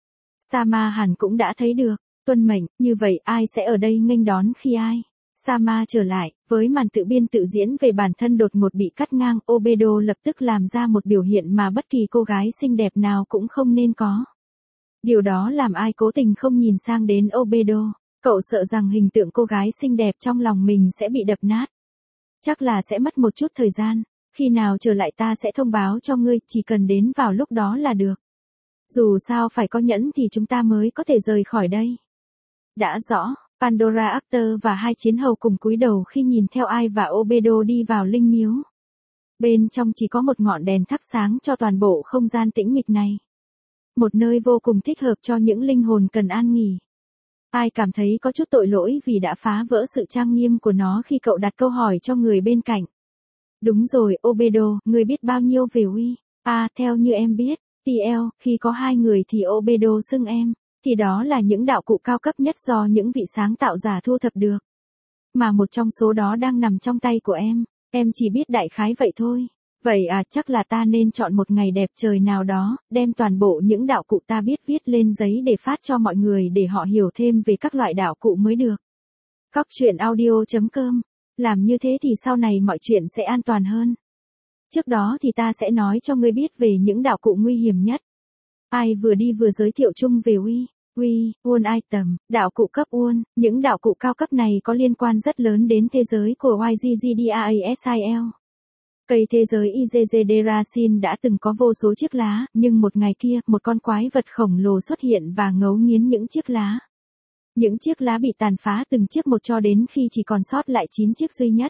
Sama hẳn cũng đã thấy được, tuân mệnh, như vậy ai sẽ ở đây nghênh đón khi ai? Sama trở lại, với màn tự biên tự diễn về bản thân đột ngột bị cắt ngang, Albedo lập tức làm ra một biểu hiện mà bất kỳ cô gái xinh đẹp nào cũng không nên có. Điều đó làm ai cố tình không nhìn sang đến Albedo, cậu sợ rằng hình tượng cô gái xinh đẹp trong lòng mình sẽ bị đập nát. Chắc là sẽ mất một chút thời gian, khi nào trở lại ta sẽ thông báo cho ngươi, chỉ cần đến vào lúc đó là được. Dù sao phải có nhẫn thì chúng ta mới có thể rời khỏi đây. Đã rõ, Pandora Actor và hai chiến hầu cùng cúi đầu khi nhìn theo ai và Albedo đi vào linh miếu. Bên trong chỉ có một ngọn đèn thắp sáng cho toàn bộ không gian tĩnh mịch này. Một nơi vô cùng thích hợp cho những linh hồn cần an nghỉ. Ai cảm thấy có chút tội lỗi vì đã phá vỡ sự trang nghiêm của nó khi cậu đặt câu hỏi cho người bên cạnh. Đúng rồi, Albedo, ngươi biết bao nhiêu về Uy? Theo như em biết, TL, khi có hai người thì Albedo xưng em, thì đó là những đạo cụ cao cấp nhất do những vị sáng tạo giả thu thập được. Mà một trong số đó đang nằm trong tay của em chỉ biết đại khái vậy thôi. Vậy chắc là ta nên chọn một ngày đẹp trời nào đó, đem toàn bộ những đạo cụ ta biết viết lên giấy để phát cho mọi người để họ hiểu thêm về các loại đạo cụ mới được. Cóc truyện audio.com. Làm như thế thì sau này mọi chuyện sẽ an toàn hơn. Trước đó thì ta sẽ nói cho ngươi biết về những đạo cụ nguy hiểm nhất. Ai vừa đi vừa giới thiệu chung về One Item, đạo cụ cấp One. Những đạo cụ cao cấp này có liên quan rất lớn đến thế giới của YGGDAASIL. Cây thế giới Izezederasin đã từng có vô số chiếc lá, nhưng một ngày kia, một con quái vật khổng lồ xuất hiện và ngấu nghiến những chiếc lá. Những chiếc lá bị tàn phá từng chiếc một cho đến khi chỉ còn sót lại 9 chiếc duy nhất.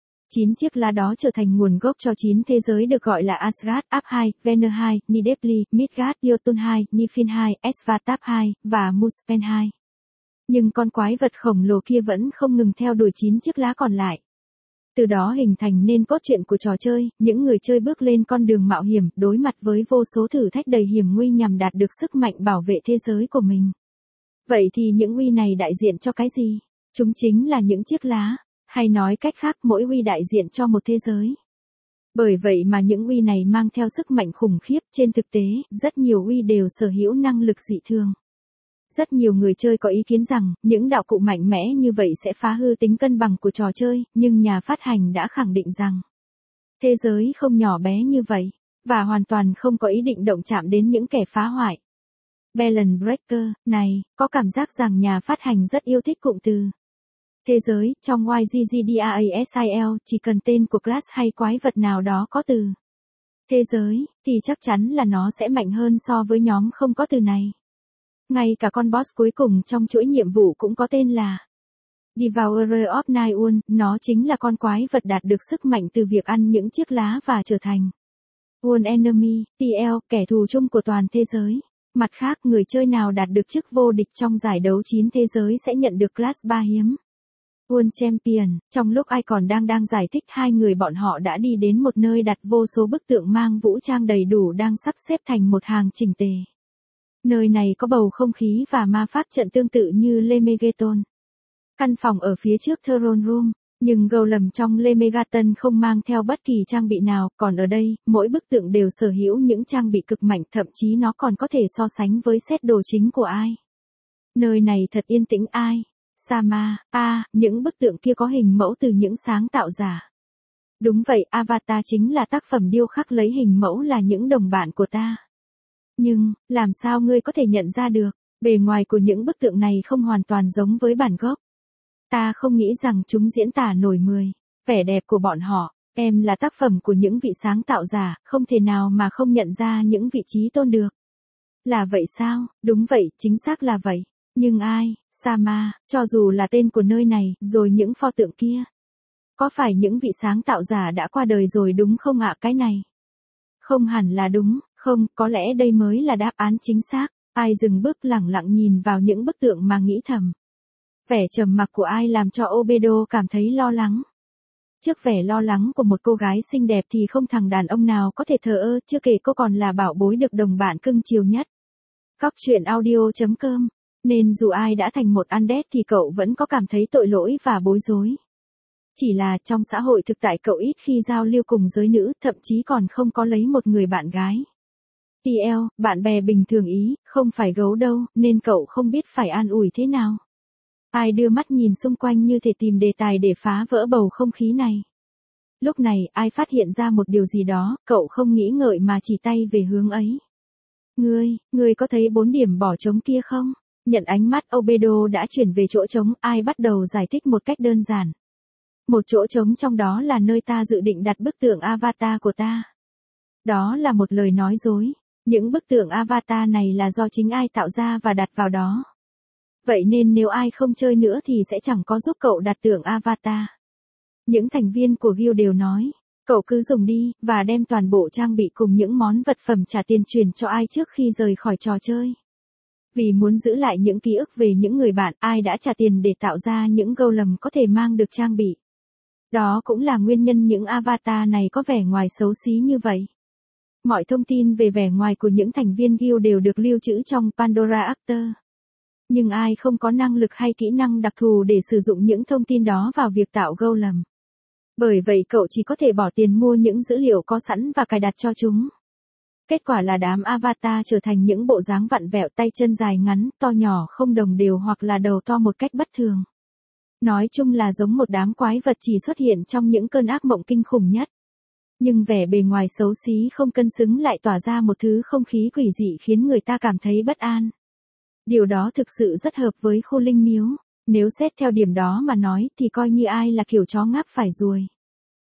9 chiếc lá đó trở thành nguồn gốc cho 9 thế giới được gọi là Asgard, Ab-2, Venner-2, Nidepli, Midgard, Jotun-2, Niflheim-2, Svartalf-2, và Muspelheim. Nhưng con quái vật khổng lồ kia vẫn không ngừng theo đuổi 9 chiếc lá còn lại. Từ đó hình thành nên cốt truyện của trò chơi, những người chơi bước lên con đường mạo hiểm, đối mặt với vô số thử thách đầy hiểm nguy nhằm đạt được sức mạnh bảo vệ thế giới của mình. Vậy thì những uy này đại diện cho cái gì? Chúng chính là những chiếc lá, hay nói cách khác mỗi uy đại diện cho một thế giới. Bởi vậy mà những uy này mang theo sức mạnh khủng khiếp, trên thực tế, rất nhiều uy đều sở hữu năng lực dị thường. Rất nhiều người chơi có ý kiến rằng, những đạo cụ mạnh mẽ như vậy sẽ phá hư tính cân bằng của trò chơi, nhưng nhà phát hành đã khẳng định rằng, thế giới không nhỏ bé như vậy, và hoàn toàn không có ý định động chạm đến những kẻ phá hoại. Balance Breaker, này, có cảm giác rằng nhà phát hành rất yêu thích cụm từ. Thế giới, trong YGGDAASIL, chỉ cần tên của class hay quái vật nào đó có từ thế giới, thì chắc chắn là nó sẽ mạnh hơn so với nhóm không có từ này. Ngay cả con boss cuối cùng trong chuỗi nhiệm vụ cũng có tên là Devourer of Night, nó chính là con quái vật đạt được sức mạnh từ việc ăn những chiếc lá và trở thành World Enemy, TL, kẻ thù chung của toàn thế giới. Mặt khác, người chơi nào đạt được chức vô địch trong giải đấu 9 thế giới sẽ nhận được class 3 hiếm. World Champion, trong lúc ai còn đang giải thích, hai người bọn họ đã đi đến một nơi đặt vô số bức tượng mang vũ trang đầy đủ đang sắp xếp thành một hàng chỉnh tề. Nơi này có bầu không khí và ma pháp trận tương tự như Lemegeton. Căn phòng ở phía trước Throne Room, nhưng Golem trong Lemegeton không mang theo bất kỳ trang bị nào, còn ở đây, mỗi bức tượng đều sở hữu những trang bị cực mạnh, thậm chí nó còn có thể so sánh với set đồ chính của ai. Nơi này thật yên tĩnh ai. Sama, những bức tượng kia có hình mẫu từ những sáng tạo giả. Đúng vậy, Avatar chính là tác phẩm điêu khắc lấy hình mẫu là những đồng bạn của ta. Nhưng, làm sao ngươi có thể nhận ra được, bề ngoài của những bức tượng này không hoàn toàn giống với bản gốc. Ta không nghĩ rằng chúng diễn tả nổi 10 vẻ đẹp của bọn họ. Em là tác phẩm của những vị sáng tạo giả, không thể nào mà không nhận ra những vị trí tôn được. Là vậy sao? Đúng vậy, chính xác là vậy. Nhưng ai, Sama, cho dù là tên của nơi này, rồi những pho tượng kia. Có phải những vị sáng tạo giả đã qua đời rồi đúng không ạ? Cái này không hẳn là đúng, không, có lẽ đây mới là đáp án chính xác. Ai dừng bước lẳng lặng nhìn vào những bức tượng mà nghĩ thầm. Vẻ trầm mặc của ai làm cho Obedo cảm thấy lo lắng. Trước vẻ lo lắng của một cô gái xinh đẹp thì không thằng đàn ông nào có thể thờ ơ, chưa kể cô còn là bảo bối được đồng bạn cưng chiều nhất. Góc truyện audio.com. Nên dù ai đã thành một undead thì cậu vẫn có cảm thấy tội lỗi và bối rối. Chỉ là trong xã hội thực tại cậu ít khi giao lưu cùng giới nữ, thậm chí còn không có lấy một người bạn gái. TL, bạn bè bình thường ý, không phải gấu đâu, nên cậu không biết phải an ủi thế nào. Ai đưa mắt nhìn xung quanh như thể tìm đề tài để phá vỡ bầu không khí này. Lúc này, ai phát hiện ra một điều gì đó, cậu không nghĩ ngợi mà chỉ tay về hướng ấy. Ngươi có thấy 4 điểm bỏ trống kia không? Nhận ánh mắt Obedo đã chuyển về chỗ trống, ai bắt đầu giải thích một cách đơn giản. Một chỗ trống trong đó là nơi ta dự định đặt bức tượng avatar của ta. Đó là một lời nói dối. Những bức tượng avatar này là do chính ai tạo ra và đặt vào đó. Vậy nên nếu ai không chơi nữa thì sẽ chẳng có giúp cậu đặt tượng avatar. Những thành viên của guild đều nói, cậu cứ dùng đi, và đem toàn bộ trang bị cùng những món vật phẩm trả tiền truyền cho ai trước khi rời khỏi trò chơi. Vì muốn giữ lại những ký ức về những người bạn, ai đã trả tiền để tạo ra những golem có thể mang được trang bị. Đó cũng là nguyên nhân những avatar này có vẻ ngoài xấu xí như vậy. Mọi thông tin về vẻ ngoài của những thành viên guild đều được lưu trữ trong Pandora Actor. Nhưng ai không có năng lực hay kỹ năng đặc thù để sử dụng những thông tin đó vào việc tạo golem. Bởi vậy cậu chỉ có thể bỏ tiền mua những dữ liệu có sẵn và cài đặt cho chúng. Kết quả là đám avatar trở thành những bộ dáng vặn vẹo, tay chân dài ngắn, to nhỏ không đồng đều hoặc là đầu to một cách bất thường. Nói chung là giống một đám quái vật chỉ xuất hiện trong những cơn ác mộng kinh khủng nhất. Nhưng vẻ bề ngoài xấu xí không cân xứng lại tỏa ra một thứ không khí quỷ dị khiến người ta cảm thấy bất an. Điều đó thực sự rất hợp với khu linh miếu. Nếu xét theo điểm đó mà nói thì coi như ai là kiểu chó ngáp phải ruồi.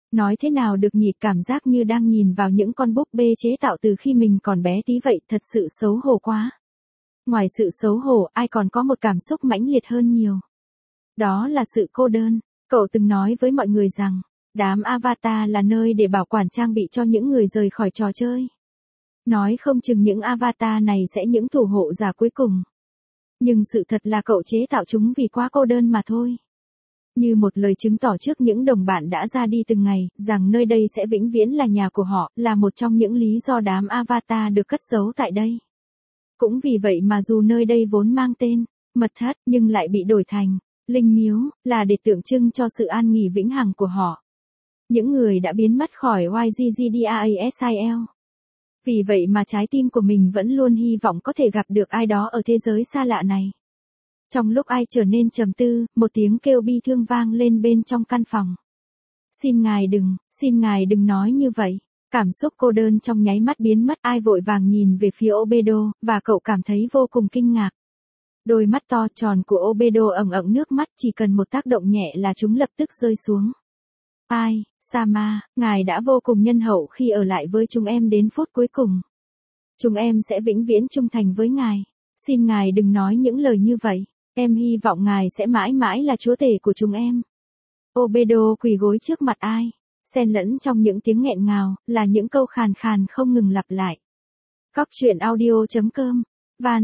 Nói thế nào được nhỉ, cảm giác như đang nhìn vào những con búp bê chế tạo từ khi mình còn bé tí vậy, thật sự xấu hổ quá. Ngoài sự xấu hổ, ai còn có một cảm xúc mãnh liệt hơn nhiều. Đó là sự cô đơn. Cậu từng nói với mọi người rằng, đám avatar là nơi để bảo quản trang bị cho những người rời khỏi trò chơi. Nói không chừng những avatar này sẽ những thủ hộ giả cuối cùng. Nhưng sự thật là cậu chế tạo chúng vì quá cô đơn mà thôi. Như một lời chứng tỏ trước những đồng bạn đã ra đi từng ngày, rằng nơi đây sẽ vĩnh viễn là nhà của họ, là một trong những lý do đám avatar được cất giấu tại đây. Cũng vì vậy mà dù nơi đây vốn mang tên mật thất, nhưng lại bị đổi thành linh miếu, là để tượng trưng cho sự an nghỉ vĩnh hằng của họ. Những người đã biến mất khỏi YGGDAASIL. Vì vậy mà trái tim của mình vẫn luôn hy vọng có thể gặp được ai đó ở thế giới xa lạ này. Trong lúc ai trở nên trầm tư, một tiếng kêu bi thương vang lên bên trong căn phòng. Xin ngài đừng nói như vậy. Cảm xúc cô đơn trong nháy mắt biến mất, ai vội vàng nhìn về phía Obedo, và cậu cảm thấy vô cùng kinh ngạc. Đôi mắt to tròn của Obedo ẩn ẩn nước mắt, chỉ cần một tác động nhẹ là chúng lập tức rơi xuống. Ai, Sama, ngài đã vô cùng nhân hậu khi ở lại với chúng em đến phút cuối cùng. Chúng em sẽ vĩnh viễn trung thành với ngài. Xin ngài đừng nói những lời như vậy. Em hy vọng ngài sẽ mãi mãi là chúa tể của chúng em. Obedo quỳ gối trước mặt ai. Xen lẫn trong những tiếng nghẹn ngào, là những câu khàn khàn không ngừng lặp lại. Cóc truyện audio.com. Van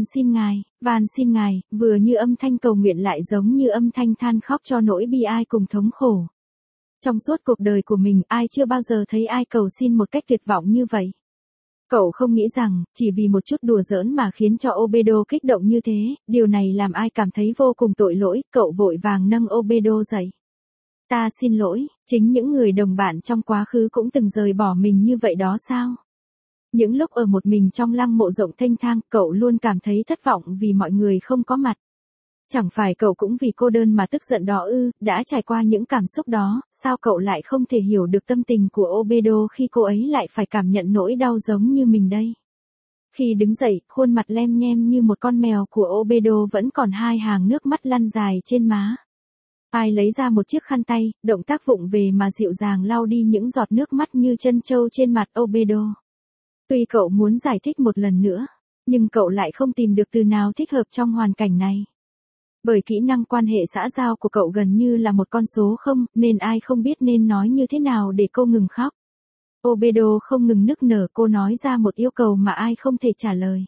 xin ngài, vừa như âm thanh cầu nguyện lại giống như âm thanh than khóc cho nỗi bi ai cùng thống khổ. Trong suốt cuộc đời của mình, ai chưa bao giờ thấy ai cầu xin một cách tuyệt vọng như vậy. Cậu không nghĩ rằng, chỉ vì một chút đùa giỡn mà khiến cho Obedo kích động như thế, điều này làm ai cảm thấy vô cùng tội lỗi, cậu vội vàng nâng Obedo dậy. Ta xin lỗi, chính những người đồng bạn trong quá khứ cũng từng rời bỏ mình như vậy đó sao? Những lúc ở một mình trong lăng mộ rộng thênh thang, cậu luôn cảm thấy thất vọng vì mọi người không có mặt. Chẳng phải cậu cũng vì cô đơn mà tức giận đó ư, đã trải qua những cảm xúc đó, sao cậu lại không thể hiểu được tâm tình của Obedo khi cô ấy lại phải cảm nhận nỗi đau giống như mình đây? Khi đứng dậy, khuôn mặt lem nhem như một con mèo của Obedo vẫn còn hai hàng nước mắt lăn dài trên má. Ai lấy ra một chiếc khăn tay, động tác vụng về mà dịu dàng lau đi những giọt nước mắt như chân trâu trên mặt Obedo. Tuy cậu muốn giải thích một lần nữa, nhưng cậu lại không tìm được từ nào thích hợp trong hoàn cảnh này. Bởi kỹ năng quan hệ xã giao của cậu gần như là một con số không, nên ai không biết nên nói như thế nào để cô ngừng khóc. Obedo không ngừng nức nở, cô nói ra một yêu cầu mà ai không thể trả lời.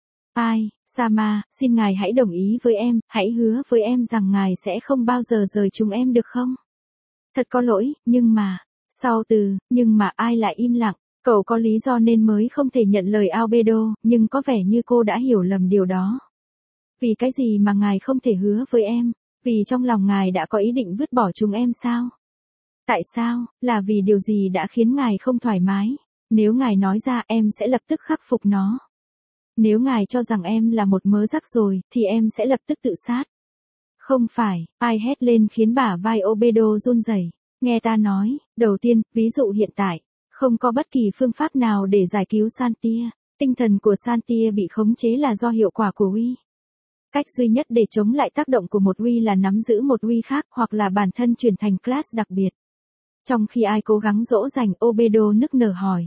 Sama, xin ngài hãy đồng ý với em, hãy hứa với em rằng ngài sẽ không bao giờ rời chúng em được không? Thật có lỗi, nhưng mà, sau từ, nhưng mà ai lại im lặng, cậu có lý do nên mới không thể nhận lời Obedo, nhưng có vẻ như cô đã hiểu lầm điều đó. Vì cái gì mà ngài không thể hứa với em? Vì trong lòng ngài đã có ý định vứt bỏ chúng em sao? Tại sao? Là vì điều gì đã khiến ngài không thoải mái? Nếu ngài nói ra, em sẽ lập tức khắc phục nó. Nếu ngài cho rằng em là một mớ rắc rồi, thì em sẽ lập tức tự sát. Không phải, ai hét lên khiến bả vai Obedo run rẩy. Nghe ta nói, đầu tiên, ví dụ hiện tại, không có bất kỳ phương pháp nào để giải cứu Santia. Tinh thần của Santia bị khống chế là do hiệu quả của Uy. Cách duy nhất để chống lại tác động của một Uy là nắm giữ một Uy khác, hoặc là bản thân chuyển thành class đặc biệt. Trong khi ai cố gắng dỗ dành, Obedo nức nở hỏi.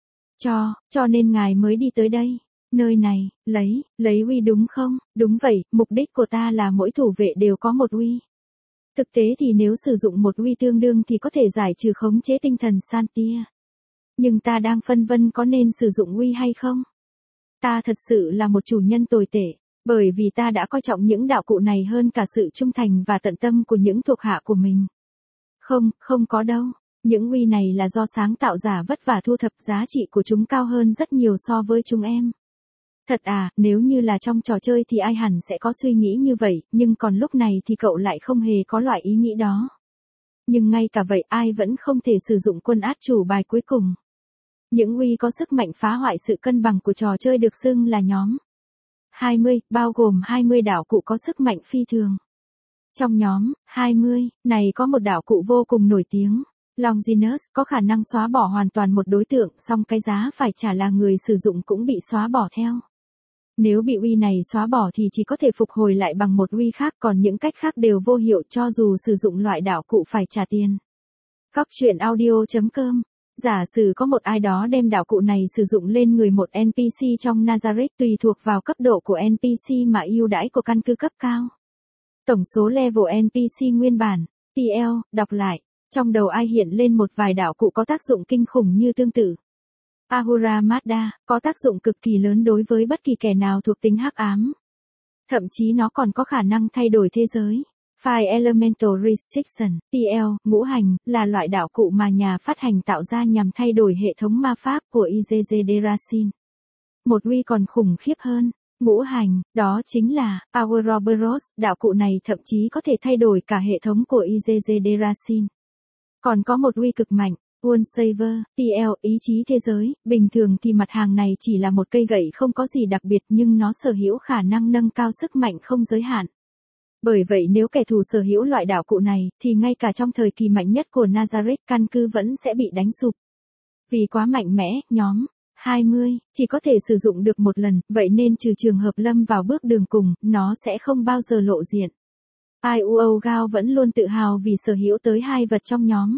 Cho nên ngài mới đi tới đây. Nơi này, lấy Uy đúng không? Đúng vậy, mục đích của ta là mỗi thủ vệ đều có một Uy. Thực tế thì nếu sử dụng một Uy tương đương thì có thể giải trừ khống chế tinh thần Santia. Nhưng ta đang phân vân có nên sử dụng Uy hay không? Ta thật sự là một chủ nhân tồi tệ, bởi vì ta đã coi trọng những đạo cụ này hơn cả sự trung thành và tận tâm của những thuộc hạ của mình. Không có đâu. Những Uy này là do sáng tạo giả vất vả thu thập, giá trị của chúng cao hơn rất nhiều so với chúng em. Thật à, nếu như là trong trò chơi thì ai hẳn sẽ có suy nghĩ như vậy, nhưng còn lúc này thì cậu lại không hề có loại ý nghĩ đó. Nhưng ngay cả vậy ai vẫn không thể sử dụng quân át chủ bài cuối cùng. Những Uy có sức mạnh phá hoại sự cân bằng của trò chơi được xưng là nhóm 20, bao gồm 20 đạo cụ có sức mạnh phi thường. Trong nhóm 20 này có một đạo cụ vô cùng nổi tiếng, Longinus, có khả năng xóa bỏ hoàn toàn một đối tượng, song cái giá phải trả là người sử dụng cũng bị xóa bỏ theo. Nếu bị Uy này xóa bỏ thì chỉ có thể phục hồi lại bằng một Uy khác, còn những cách khác đều vô hiệu cho dù sử dụng loại đạo cụ phải trả tiền. Cóc truyện audio.com. Giả sử có một ai đó đem đạo cụ này sử dụng lên người một NPC trong Nazareth tùy thuộc vào cấp độ của NPC mà ưu đãi của căn cứ cấp cao. Tổng số level NPC nguyên bản, TL, đọc lại. Trong đầu ai hiện lên một vài đạo cụ có tác dụng kinh khủng như tương tự. Ahura Mazda, có tác dụng cực kỳ lớn đối với bất kỳ kẻ nào thuộc tính hắc ám. Thậm chí nó còn có khả năng thay đổi thế giới. Fire Elemental Restriction, TL, ngũ hành, là loại đạo cụ mà nhà phát hành tạo ra nhằm thay đổi hệ thống ma pháp của IGG Derasin. Một uy còn khủng khiếp hơn, ngũ hành, đó chính là Ouroboros, đạo cụ này thậm chí có thể thay đổi cả hệ thống của IGG Derasin. Còn có một uy cực mạnh, World Saver, TL, ý chí thế giới, bình thường thì mặt hàng này chỉ là một cây gậy không có gì đặc biệt nhưng nó sở hữu khả năng nâng cao sức mạnh không giới hạn. Bởi vậy nếu kẻ thù sở hữu loại đạo cụ này, thì ngay cả trong thời kỳ mạnh nhất của Nazareth căn cứ vẫn sẽ bị đánh sụp. Vì quá mạnh mẽ, nhóm 20 chỉ có thể sử dụng được một lần, vậy nên trừ trường hợp lâm vào bước đường cùng, nó sẽ không bao giờ lộ diện. IUO Gao vẫn luôn tự hào vì sở hữu tới hai vật trong nhóm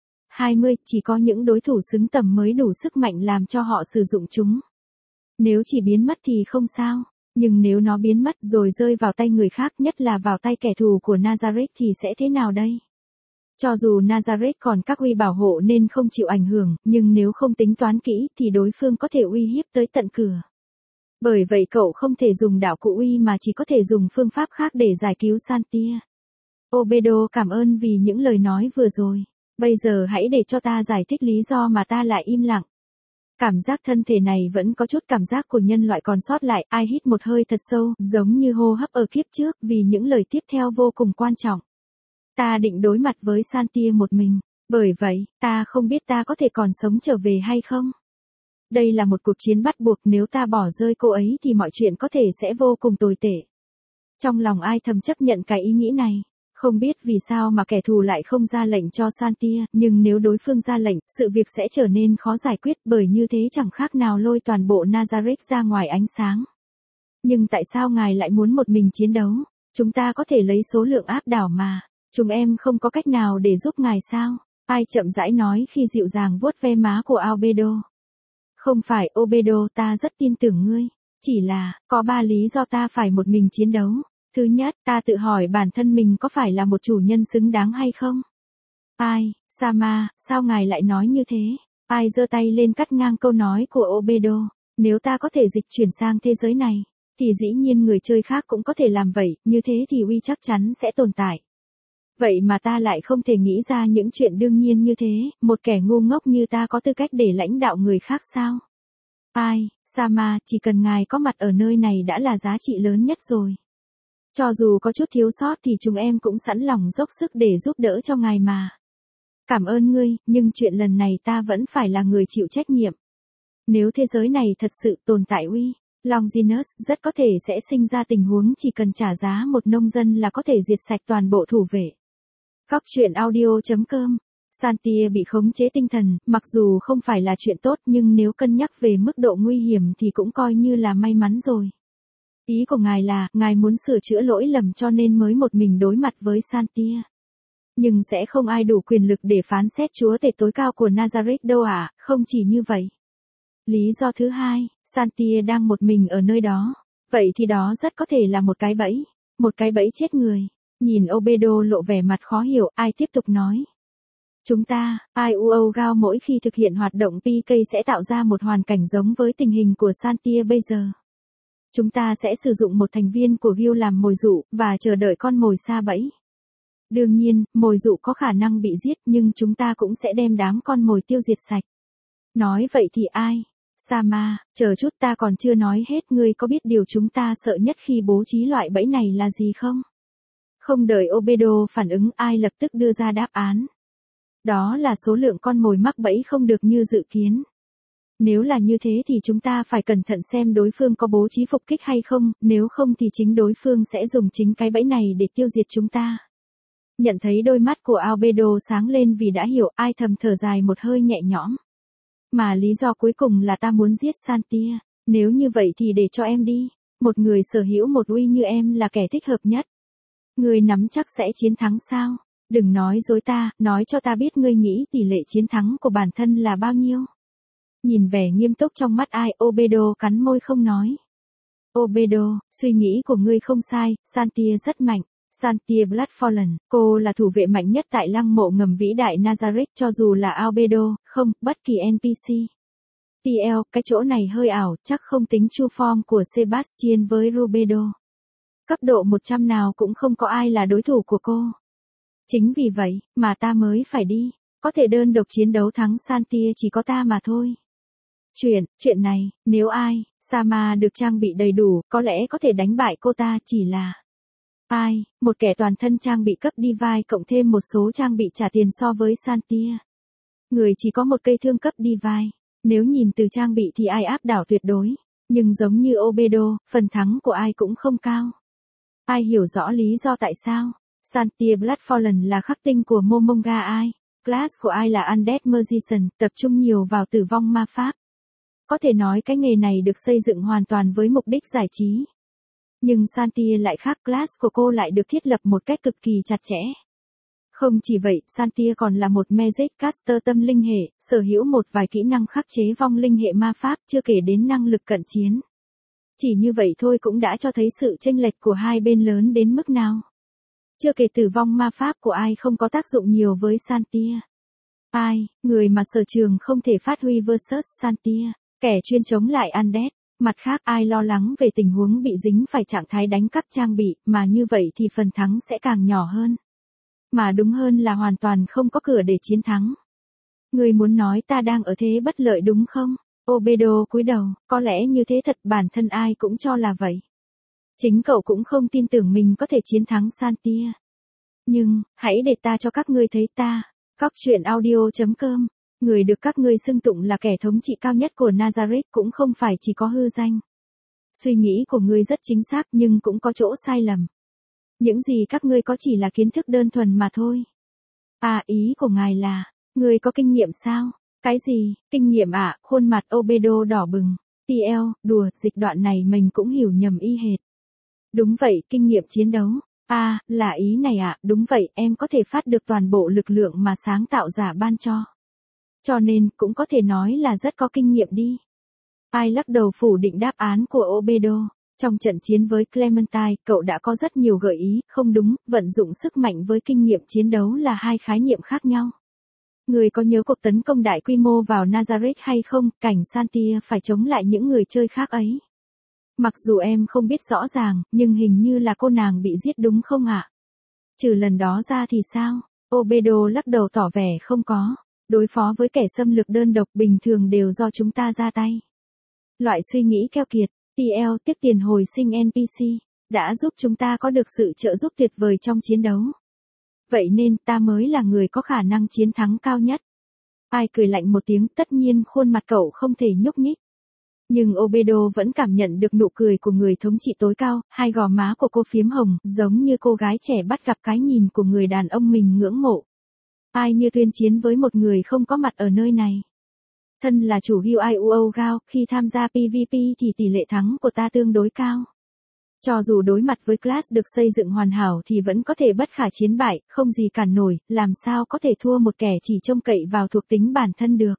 20, chỉ có những đối thủ xứng tầm mới đủ sức mạnh làm cho họ sử dụng chúng. Nếu chỉ biến mất thì không sao. Nhưng nếu nó biến mất rồi rơi vào tay người khác, nhất là vào tay kẻ thù của Nazareth thì sẽ thế nào đây? Cho dù Nazareth còn các uy bảo hộ nên không chịu ảnh hưởng, nhưng nếu không tính toán kỹ thì đối phương có thể uy hiếp tới tận cửa. Bởi vậy cậu không thể dùng đạo cụ uy mà chỉ có thể dùng phương pháp khác để giải cứu Santia. Obedo cảm ơn vì những lời nói vừa rồi. Bây giờ hãy để cho ta giải thích lý do mà ta lại im lặng. Cảm giác thân thể này vẫn có chút cảm giác của nhân loại còn sót lại, ai hít một hơi thật sâu, giống như hô hấp ở kiếp trước, vì những lời tiếp theo vô cùng quan trọng. Ta định đối mặt với Santia một mình, bởi vậy, ta không biết ta có thể còn sống trở về hay không. Đây là một cuộc chiến bắt buộc, nếu ta bỏ rơi cô ấy thì mọi chuyện có thể sẽ vô cùng tồi tệ. Trong lòng ai thầm chấp nhận cái ý nghĩ này. Không biết vì sao mà kẻ thù lại không ra lệnh cho Santia, nhưng nếu đối phương ra lệnh, sự việc sẽ trở nên khó giải quyết, bởi như thế chẳng khác nào lôi toàn bộ Nazareth ra ngoài ánh sáng. Nhưng tại sao ngài lại muốn một mình chiến đấu? Chúng ta có thể lấy số lượng áp đảo mà. Chúng em không có cách nào để giúp ngài sao? Ai chậm rãi nói khi dịu dàng vuốt ve má của Albedo. Không phải Obedo, ta rất tin tưởng ngươi. Chỉ là, có 3 lý do ta phải một mình chiến đấu. Thứ nhất, ta tự hỏi bản thân mình có phải là một chủ nhân xứng đáng hay không? Ai, Sama, sao ngài lại nói như thế? Ai giơ tay lên cắt ngang câu nói của Obedo. Nếu ta có thể dịch chuyển sang thế giới này, thì dĩ nhiên người chơi khác cũng có thể làm vậy, như thế thì uy chắc chắn sẽ tồn tại. Vậy mà ta lại không thể nghĩ ra những chuyện đương nhiên như thế, một kẻ ngu ngốc như ta có tư cách để lãnh đạo người khác sao? Ai, Sama, chỉ cần ngài có mặt ở nơi này đã là giá trị lớn nhất rồi. Cho dù có chút thiếu sót thì chúng em cũng sẵn lòng dốc sức để giúp đỡ cho ngài mà. Cảm ơn ngươi, nhưng chuyện lần này ta vẫn phải là người chịu trách nhiệm. Nếu thế giới này thật sự tồn tại uy, Longinus, rất có thể sẽ sinh ra tình huống chỉ cần trả giá một nông dân là có thể diệt sạch toàn bộ thủ vệ. Cóc truyện audio.com. Santia bị khống chế tinh thần, mặc dù không phải là chuyện tốt nhưng nếu cân nhắc về mức độ nguy hiểm thì cũng coi như là may mắn rồi. Ý của ngài là, ngài muốn sửa chữa lỗi lầm cho nên mới một mình đối mặt với Santia. Nhưng sẽ không ai đủ quyền lực để phán xét chúa tể tối cao của Nazareth đâu à, không chỉ như vậy. Lý do thứ hai, Santia đang một mình ở nơi đó. Vậy thì đó rất có thể là một cái bẫy. Một cái bẫy chết người. Nhìn Obedo lộ vẻ mặt khó hiểu, ai tiếp tục nói. Chúng ta, IUO Gao mỗi khi thực hiện hoạt động PK sẽ tạo ra một hoàn cảnh giống với tình hình của Santia bây giờ. Chúng ta sẽ sử dụng một thành viên của Guild làm mồi dụ, và chờ đợi con mồi sa bẫy. Đương nhiên, mồi dụ có khả năng bị giết nhưng chúng ta cũng sẽ đem đám con mồi tiêu diệt sạch. Nói vậy thì ai? Sama, chờ chút, ta còn chưa nói hết, ngươi có biết điều chúng ta sợ nhất khi bố trí loại bẫy này là gì không? Không đợi Obedo phản ứng, ai lập tức đưa ra đáp án. Đó là số lượng con mồi mắc bẫy không được như dự kiến. Nếu là như thế thì chúng ta phải cẩn thận xem đối phương có bố trí phục kích hay không, nếu không thì chính đối phương sẽ dùng chính cái bẫy này để tiêu diệt chúng ta. Nhận thấy đôi mắt của Albedo sáng lên vì đã hiểu, ai thầm thở dài một hơi nhẹ nhõm. Mà lý do cuối cùng là ta muốn giết Santia, nếu như vậy thì để cho em đi, một người sở hữu một uy như em là kẻ thích hợp nhất. Người nắm chắc sẽ chiến thắng sao? Đừng nói dối ta, nói cho ta biết ngươi nghĩ tỷ lệ chiến thắng của bản thân là bao nhiêu. Nhìn vẻ nghiêm túc trong mắt ai, Obedo cắn môi không nói. Obedo, suy nghĩ của ngươi không sai, Santia rất mạnh. Santia Bloodfallen, cô là thủ vệ mạnh nhất tại lăng mộ ngầm vĩ đại Nazareth cho dù là Albedo, không, bất kỳ NPC. TL, cái chỗ này hơi ảo, chắc không tính true form của Sebastian với Rubedo. Cấp độ 100 nào cũng không có ai là đối thủ của cô. Chính vì vậy, mà ta mới phải đi. Có thể đơn độc chiến đấu thắng Santia chỉ có ta mà thôi. Chuyện này, nếu ai, Sama được trang bị đầy đủ, có lẽ có thể đánh bại cô ta chỉ là... Ai, một kẻ toàn thân trang bị cấp Divine cộng thêm một số trang bị trả tiền so với Santia. Người chỉ có một cây thương cấp Divine. Nếu nhìn từ trang bị thì ai áp đảo tuyệt đối. Nhưng giống như Obedo, phần thắng của ai cũng không cao. Ai hiểu rõ lý do tại sao? Santia Bloodfallen là khắc tinh của Momonga ai. Class của ai là Undead Magician, tập trung nhiều vào tử vong ma pháp. Có thể nói cái nghề này được xây dựng hoàn toàn với mục đích giải trí. Nhưng Santia lại khác, class của cô lại được thiết lập một cách cực kỳ chặt chẽ. Không chỉ vậy, Santia còn là một Magic Caster tâm linh hệ, sở hữu một vài kỹ năng khắc chế vong linh hệ ma pháp, chưa kể đến năng lực cận chiến. Chỉ như vậy thôi cũng đã cho thấy sự chênh lệch của hai bên lớn đến mức nào. Chưa kể tử vong ma pháp của ai không có tác dụng nhiều với Santia. Ai, người mà sở trường không thể phát huy versus Santia, kẻ chuyên chống lại Undead. Mặt khác, ai lo lắng về tình huống bị dính phải trạng thái đánh cắp trang bị, mà như vậy thì phần thắng sẽ càng nhỏ hơn. Mà đúng hơn là hoàn toàn không có cửa để chiến thắng. Người muốn nói ta đang ở thế bất lợi đúng không? Obedo cúi đầu, có lẽ như thế thật, bản thân ai cũng cho là vậy. Chính cậu cũng không tin tưởng mình có thể chiến thắng Santia. Nhưng, hãy để ta cho các ngươi thấy ta. Cóc.audio.com. Người được các ngươi xưng tụng là kẻ thống trị cao nhất của Nazareth cũng không phải chỉ có hư danh. Suy nghĩ của ngươi rất chính xác nhưng cũng có chỗ sai lầm. Những gì các ngươi có chỉ là kiến thức đơn thuần mà thôi. À, ý của ngài là, ngươi có kinh nghiệm sao? Cái gì, kinh nghiệm ạ? Khuôn mặt Obedo đỏ bừng. TL, đùa, dịch đoạn này mình cũng hiểu nhầm y hệt. Đúng vậy, kinh nghiệm chiến đấu. À, là ý này ạ, đúng vậy, em có thể phát được toàn bộ lực lượng mà sáng tạo giả ban cho. Cho nên, cũng có thể nói là rất có kinh nghiệm đi. Ai lắc đầu phủ định đáp án của Obedo. Trong trận chiến với Clementine, cậu đã có rất nhiều gợi ý, không đúng, vận dụng sức mạnh với kinh nghiệm chiến đấu là hai khái niệm khác nhau. Người có nhớ cuộc tấn công đại quy mô vào Nazareth hay không, cảnh Santia phải chống lại những người chơi khác ấy. Mặc dù em không biết rõ ràng, nhưng hình như là cô nàng bị giết đúng không ạ? Trừ lần đó ra thì sao? Obedo lắc đầu tỏ vẻ không có. Đối phó với kẻ xâm lược đơn độc bình thường đều do chúng ta ra tay. Loại suy nghĩ keo kiệt, TL tiếc tiền hồi sinh NPC, đã giúp chúng ta có được sự trợ giúp tuyệt vời trong chiến đấu. Vậy nên ta mới là người có khả năng chiến thắng cao nhất. Ai cười lạnh một tiếng, tất nhiên khuôn mặt cậu không thể nhúc nhích. Nhưng Obedo vẫn cảm nhận được nụ cười của người thống trị tối cao, hai gò má của cô phiếm hồng, giống như cô gái trẻ bắt gặp cái nhìn của người đàn ông mình ngưỡng mộ. Ai như tuyên chiến với một người không có mặt ở nơi này. Thân là chủ Guild Gao, khi tham gia PvP thì tỷ lệ thắng của ta tương đối cao. Cho dù đối mặt với class được xây dựng hoàn hảo thì vẫn có thể bất khả chiến bại, không gì cản nổi, làm sao có thể thua một kẻ chỉ trông cậy vào thuộc tính bản thân được.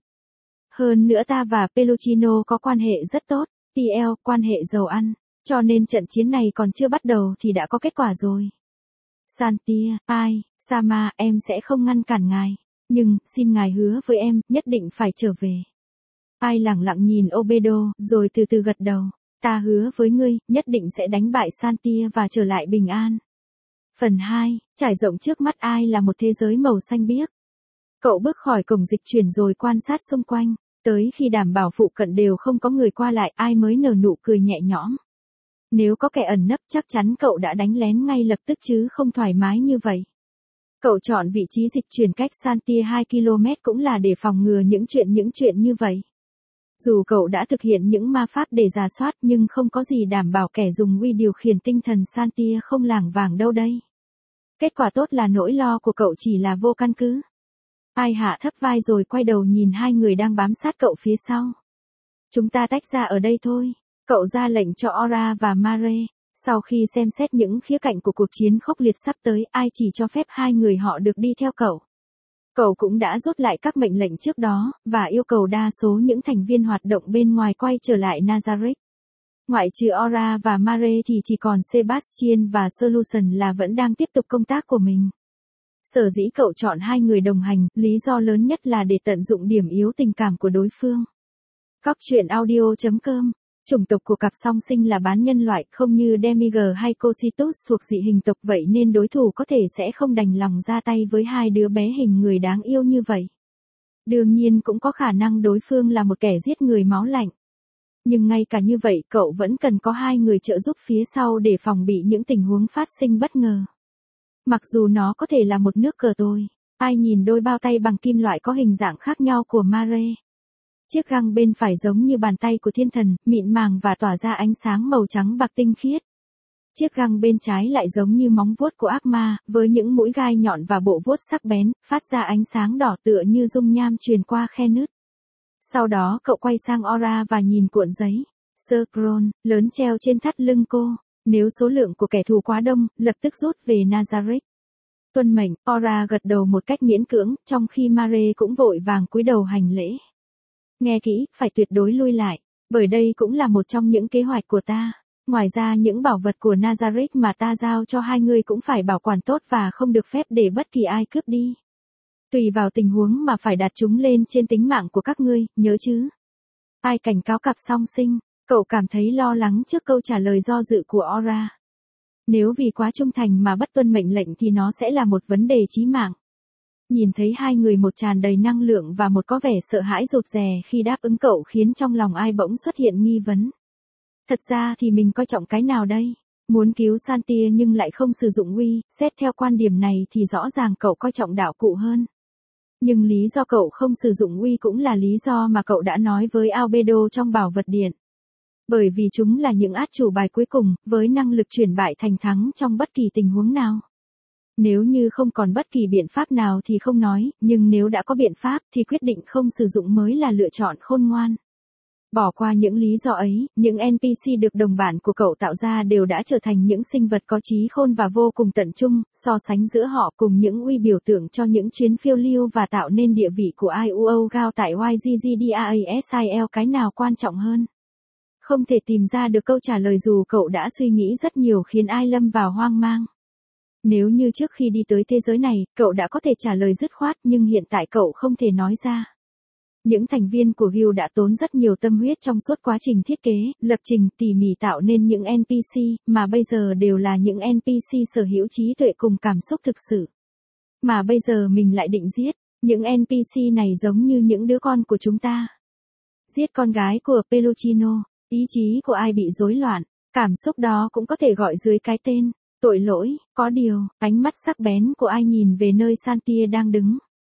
Hơn nữa ta và Peluchino có quan hệ rất tốt, TL, quan hệ giàu ăn, cho nên trận chiến này còn chưa bắt đầu thì đã có kết quả rồi. Santia, ai, Sama, em sẽ không ngăn cản ngài, nhưng, xin ngài hứa với em, nhất định phải trở về. Ai lẳng lặng nhìn Obedo, rồi từ từ gật đầu. Ta hứa với ngươi, nhất định sẽ đánh bại Santia và trở lại bình an. Phần 2, trải rộng trước mắt ai là một thế giới màu xanh biếc. Cậu bước khỏi cổng dịch chuyển rồi quan sát xung quanh, tới khi đảm bảo phụ cận đều không có người qua lại, ai mới nở nụ cười nhẹ nhõm. Nếu có kẻ ẩn nấp chắc chắn cậu đã đánh lén ngay lập tức chứ không thoải mái như vậy. Cậu chọn vị trí dịch chuyển cách Santia 2 km cũng là để phòng ngừa những chuyện như vậy. Dù cậu đã thực hiện những ma pháp để rà soát nhưng không có gì đảm bảo kẻ dùng Wii điều khiển tinh thần Santia không lảng vảng đâu đây. Kết quả tốt là nỗi lo của cậu chỉ là vô căn cứ. Ai hạ thấp vai rồi quay đầu nhìn hai người đang bám sát cậu phía sau. Chúng ta tách ra ở đây thôi. Cậu ra lệnh cho Aura và Mare. Sau khi xem xét những khía cạnh của cuộc chiến khốc liệt sắp tới, ai chỉ cho phép hai người họ được đi theo cậu. Cậu cũng đã rút lại các mệnh lệnh trước đó, và yêu cầu đa số những thành viên hoạt động bên ngoài quay trở lại Nazareth. Ngoại trừ Aura và Mare thì chỉ còn Sebastian và Solution là vẫn đang tiếp tục công tác của mình. Sở dĩ cậu chọn hai người đồng hành, lý do lớn nhất là để tận dụng điểm yếu tình cảm của đối phương. Cóc truyện audio.com. Chủng tộc của cặp song sinh là bán nhân loại, không như Demiurge hay Cocytus thuộc dị hình tộc, vậy nên đối thủ có thể sẽ không đành lòng ra tay với hai đứa bé hình người đáng yêu như vậy. Đương nhiên cũng có khả năng đối phương là một kẻ giết người máu lạnh. Nhưng ngay cả như vậy, cậu vẫn cần có hai người trợ giúp phía sau để phòng bị những tình huống phát sinh bất ngờ. Mặc dù nó có thể là một nước cờ tôi. Ai nhìn đôi bao tay bằng kim loại có hình dạng khác nhau của Mare. Chiếc găng bên phải giống như bàn tay của thiên thần, mịn màng và tỏa ra ánh sáng màu trắng bạc tinh khiết. Chiếc găng bên trái lại giống như móng vuốt của ác ma, với những mũi gai nhọn và bộ vuốt sắc bén, phát ra ánh sáng đỏ tựa như dung nham truyền qua khe nứt. Sau đó cậu quay sang Aura và nhìn cuộn giấy scroll lớn treo trên thắt lưng cô. Nếu số lượng của kẻ thù quá đông, lập tức rút về Nazareth. Tuân mệnh, Aura gật đầu một cách miễn cưỡng, trong khi Mare cũng vội vàng cúi đầu hành lễ. Nghe kỹ, phải tuyệt đối lui lại, bởi đây cũng là một trong những kế hoạch của ta. Ngoài ra những bảo vật của Nazareth mà ta giao cho hai người cũng phải bảo quản tốt và không được phép để bất kỳ ai cướp đi. Tùy vào tình huống mà phải đặt chúng lên trên tính mạng của các ngươi, nhớ chứ. Ai cảnh cáo cặp song sinh, cậu cảm thấy lo lắng trước câu trả lời do dự của Aura. Nếu vì quá trung thành mà bất tuân mệnh lệnh thì nó sẽ là một vấn đề chí mạng. Nhìn thấy hai người một tràn đầy năng lượng và một có vẻ sợ hãi rụt rè khi đáp ứng cậu khiến trong lòng ai bỗng xuất hiện nghi vấn. Thật ra thì mình coi trọng cái nào đây? Muốn cứu Santia nhưng lại không sử dụng uy, xét theo quan điểm này thì rõ ràng cậu coi trọng đạo cụ hơn. Nhưng lý do cậu không sử dụng uy cũng là lý do mà cậu đã nói với Albedo trong bảo vật điện. Bởi vì chúng là những át chủ bài cuối cùng, với năng lực chuyển bại thành thắng trong bất kỳ tình huống nào. Nếu như không còn bất kỳ biện pháp nào thì không nói, nhưng nếu đã có biện pháp thì quyết định không sử dụng mới là lựa chọn khôn ngoan. Bỏ qua những lý do ấy, những NPC được đồng bạn của cậu tạo ra đều đã trở thành những sinh vật có trí khôn và vô cùng tận trung, so sánh giữa họ cùng những uy biểu tượng cho những chuyến phiêu lưu và tạo nên địa vị của IUO Gao tại YGGDAASIL, cái nào quan trọng hơn? Không thể tìm ra được câu trả lời dù cậu đã suy nghĩ rất nhiều khiến ai lâm vào hoang mang. Nếu như trước khi đi tới thế giới này, cậu đã có thể trả lời dứt khoát nhưng hiện tại cậu không thể nói ra. Những thành viên của guild đã tốn rất nhiều tâm huyết trong suốt quá trình thiết kế, lập trình, tỉ mỉ tạo nên những NPC, mà bây giờ đều là những NPC sở hữu trí tuệ cùng cảm xúc thực sự. Mà bây giờ mình lại định giết, những NPC này giống như những đứa con của chúng ta. Giết con gái của Peluchino, ý chí của ai bị rối loạn, cảm xúc đó cũng có thể gọi dưới cái tên tội lỗi. Có điều, ánh mắt sắc bén của ai nhìn về nơi Santia đang đứng.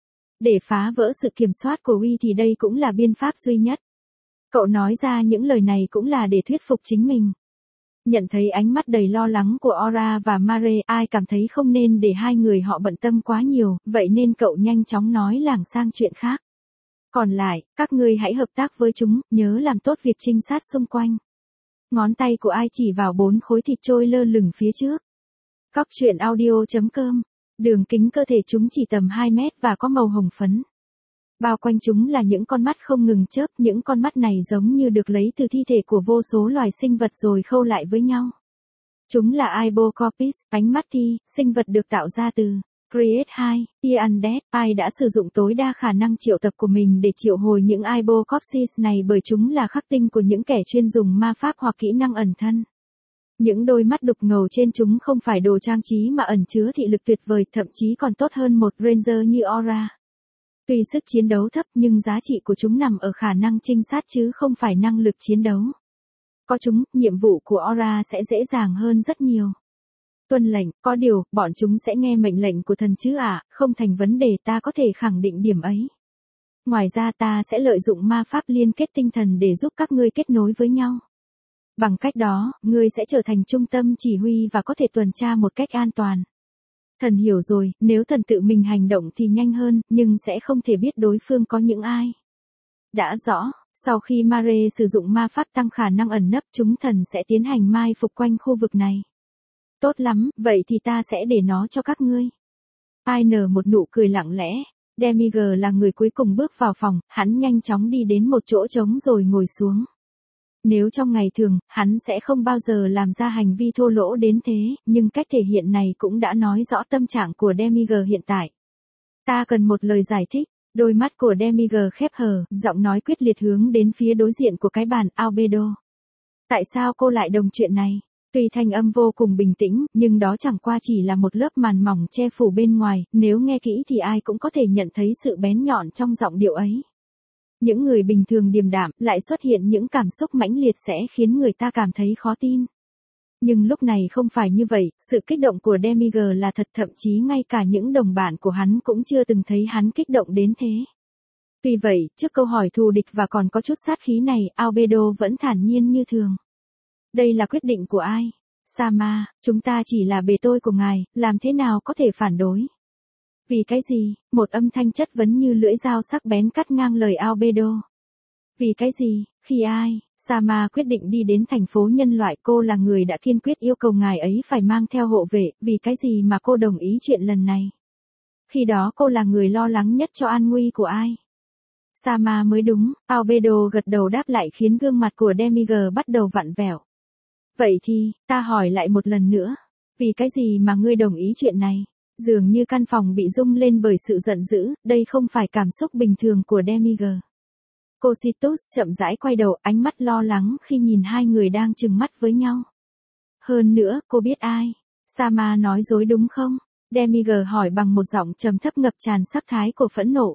Để phá vỡ sự kiểm soát của Uy thì đây cũng là biện pháp duy nhất. Cậu nói ra những lời này cũng là để thuyết phục chính mình. Nhận thấy ánh mắt đầy lo lắng của Aura và Mare, ai cảm thấy không nên để hai người họ bận tâm quá nhiều, vậy nên cậu nhanh chóng nói lảng sang chuyện khác. Còn lại, các ngươi hãy hợp tác với chúng, nhớ làm tốt việc trinh sát xung quanh. Ngón tay của ai chỉ vào 4 khối thịt trôi lơ lửng phía trước. Cóc truyện audio.com. Đường kính cơ thể chúng chỉ tầm 2 mét và có màu hồng phấn. Bao quanh chúng là những con mắt không ngừng chớp, những con mắt này giống như được lấy từ thi thể của vô số loài sinh vật rồi khâu lại với nhau. Chúng là Ibocorpis, ánh mắt thi, sinh vật được tạo ra từ Create 2, Tia Undead. Ai đã sử dụng tối đa khả năng triệu tập của mình để triệu hồi những Ibocorpsis này bởi chúng là khắc tinh của những kẻ chuyên dùng ma pháp hoặc kỹ năng ẩn thân. Những đôi mắt đục ngầu trên chúng không phải đồ trang trí mà ẩn chứa thị lực tuyệt vời, thậm chí còn tốt hơn một Ranger như Aura. Tuy sức chiến đấu thấp nhưng giá trị của chúng nằm ở khả năng trinh sát chứ không phải năng lực chiến đấu. Có chúng, nhiệm vụ của Aura sẽ dễ dàng hơn rất nhiều. Tuân lệnh, có điều, bọn chúng sẽ nghe mệnh lệnh của thần chứ ạ, không thành vấn đề, ta có thể khẳng định điểm ấy. Ngoài ra ta sẽ lợi dụng ma pháp liên kết tinh thần để giúp các ngươi kết nối với nhau. Bằng cách đó, ngươi sẽ trở thành trung tâm chỉ huy và có thể tuần tra một cách an toàn. Thần hiểu rồi, nếu thần tự mình hành động thì nhanh hơn, nhưng sẽ không thể biết đối phương có những ai. Đã rõ, Sau khi Mare sử dụng ma pháp tăng khả năng ẩn nấp, chúng thần sẽ tiến hành mai phục quanh khu vực này. Tốt lắm, vậy thì ta sẽ để nó cho các ngươi. Ai nở một nụ cười lặng lẽ. Demiurge là người cuối cùng bước vào phòng, hắn nhanh chóng đi đến một chỗ trống rồi ngồi xuống. Nếu trong ngày thường, hắn sẽ không bao giờ làm ra hành vi thô lỗ đến thế, nhưng cách thể hiện này cũng đã nói rõ tâm trạng của Demiurge hiện tại. Ta cần một lời giải thích. Đôi mắt của Demiurge khép hờ, giọng nói quyết liệt hướng đến phía đối diện của cái bàn. Albedo. Tại sao cô lại đồng chuyện này? Tuy thanh âm vô cùng bình tĩnh, nhưng đó chẳng qua chỉ là một lớp màn mỏng che phủ bên ngoài, nếu nghe kỹ thì ai cũng có thể nhận thấy sự bén nhọn trong giọng điệu ấy. Những người bình thường điềm đạm, lại xuất hiện những cảm xúc mãnh liệt sẽ khiến người ta cảm thấy khó tin. Nhưng lúc này không phải như vậy, sự kích động của Demiurge là thật, thậm chí ngay cả những đồng bạn của hắn cũng chưa từng thấy hắn kích động đến thế. Tuy vậy, trước câu hỏi thù địch và còn có chút sát khí này, Albedo vẫn thản nhiên như thường. Đây là quyết định của ai? Sama, chúng ta chỉ là bề tôi của ngài, làm thế nào có thể phản đối? Vì cái gì? Một âm thanh chất vấn như lưỡi dao sắc bén cắt ngang lời Albedo. Vì cái gì? Khi ai? Sama quyết định đi đến thành phố nhân loại, cô là người đã kiên quyết yêu cầu ngài ấy phải mang theo hộ vệ, vì cái gì mà cô đồng ý chuyện lần này? Khi đó cô là người lo lắng nhất cho an nguy của ai? Sama mới đúng, Albedo gật đầu đáp lại khiến gương mặt của Demiurge bắt đầu vặn vẹo. Vậy thì, ta hỏi lại một lần nữa, vì cái gì mà ngươi đồng ý chuyện này? Dường như căn phòng bị rung lên bởi sự giận dữ, đây không phải cảm xúc bình thường của Demiurge. Cocytus chậm rãi quay đầu, ánh mắt lo lắng khi nhìn hai người đang trừng mắt với nhau. Hơn nữa, cô biết ai? Sama nói dối đúng không? Demiurge hỏi bằng một giọng trầm thấp ngập tràn sắc thái của phẫn nộ.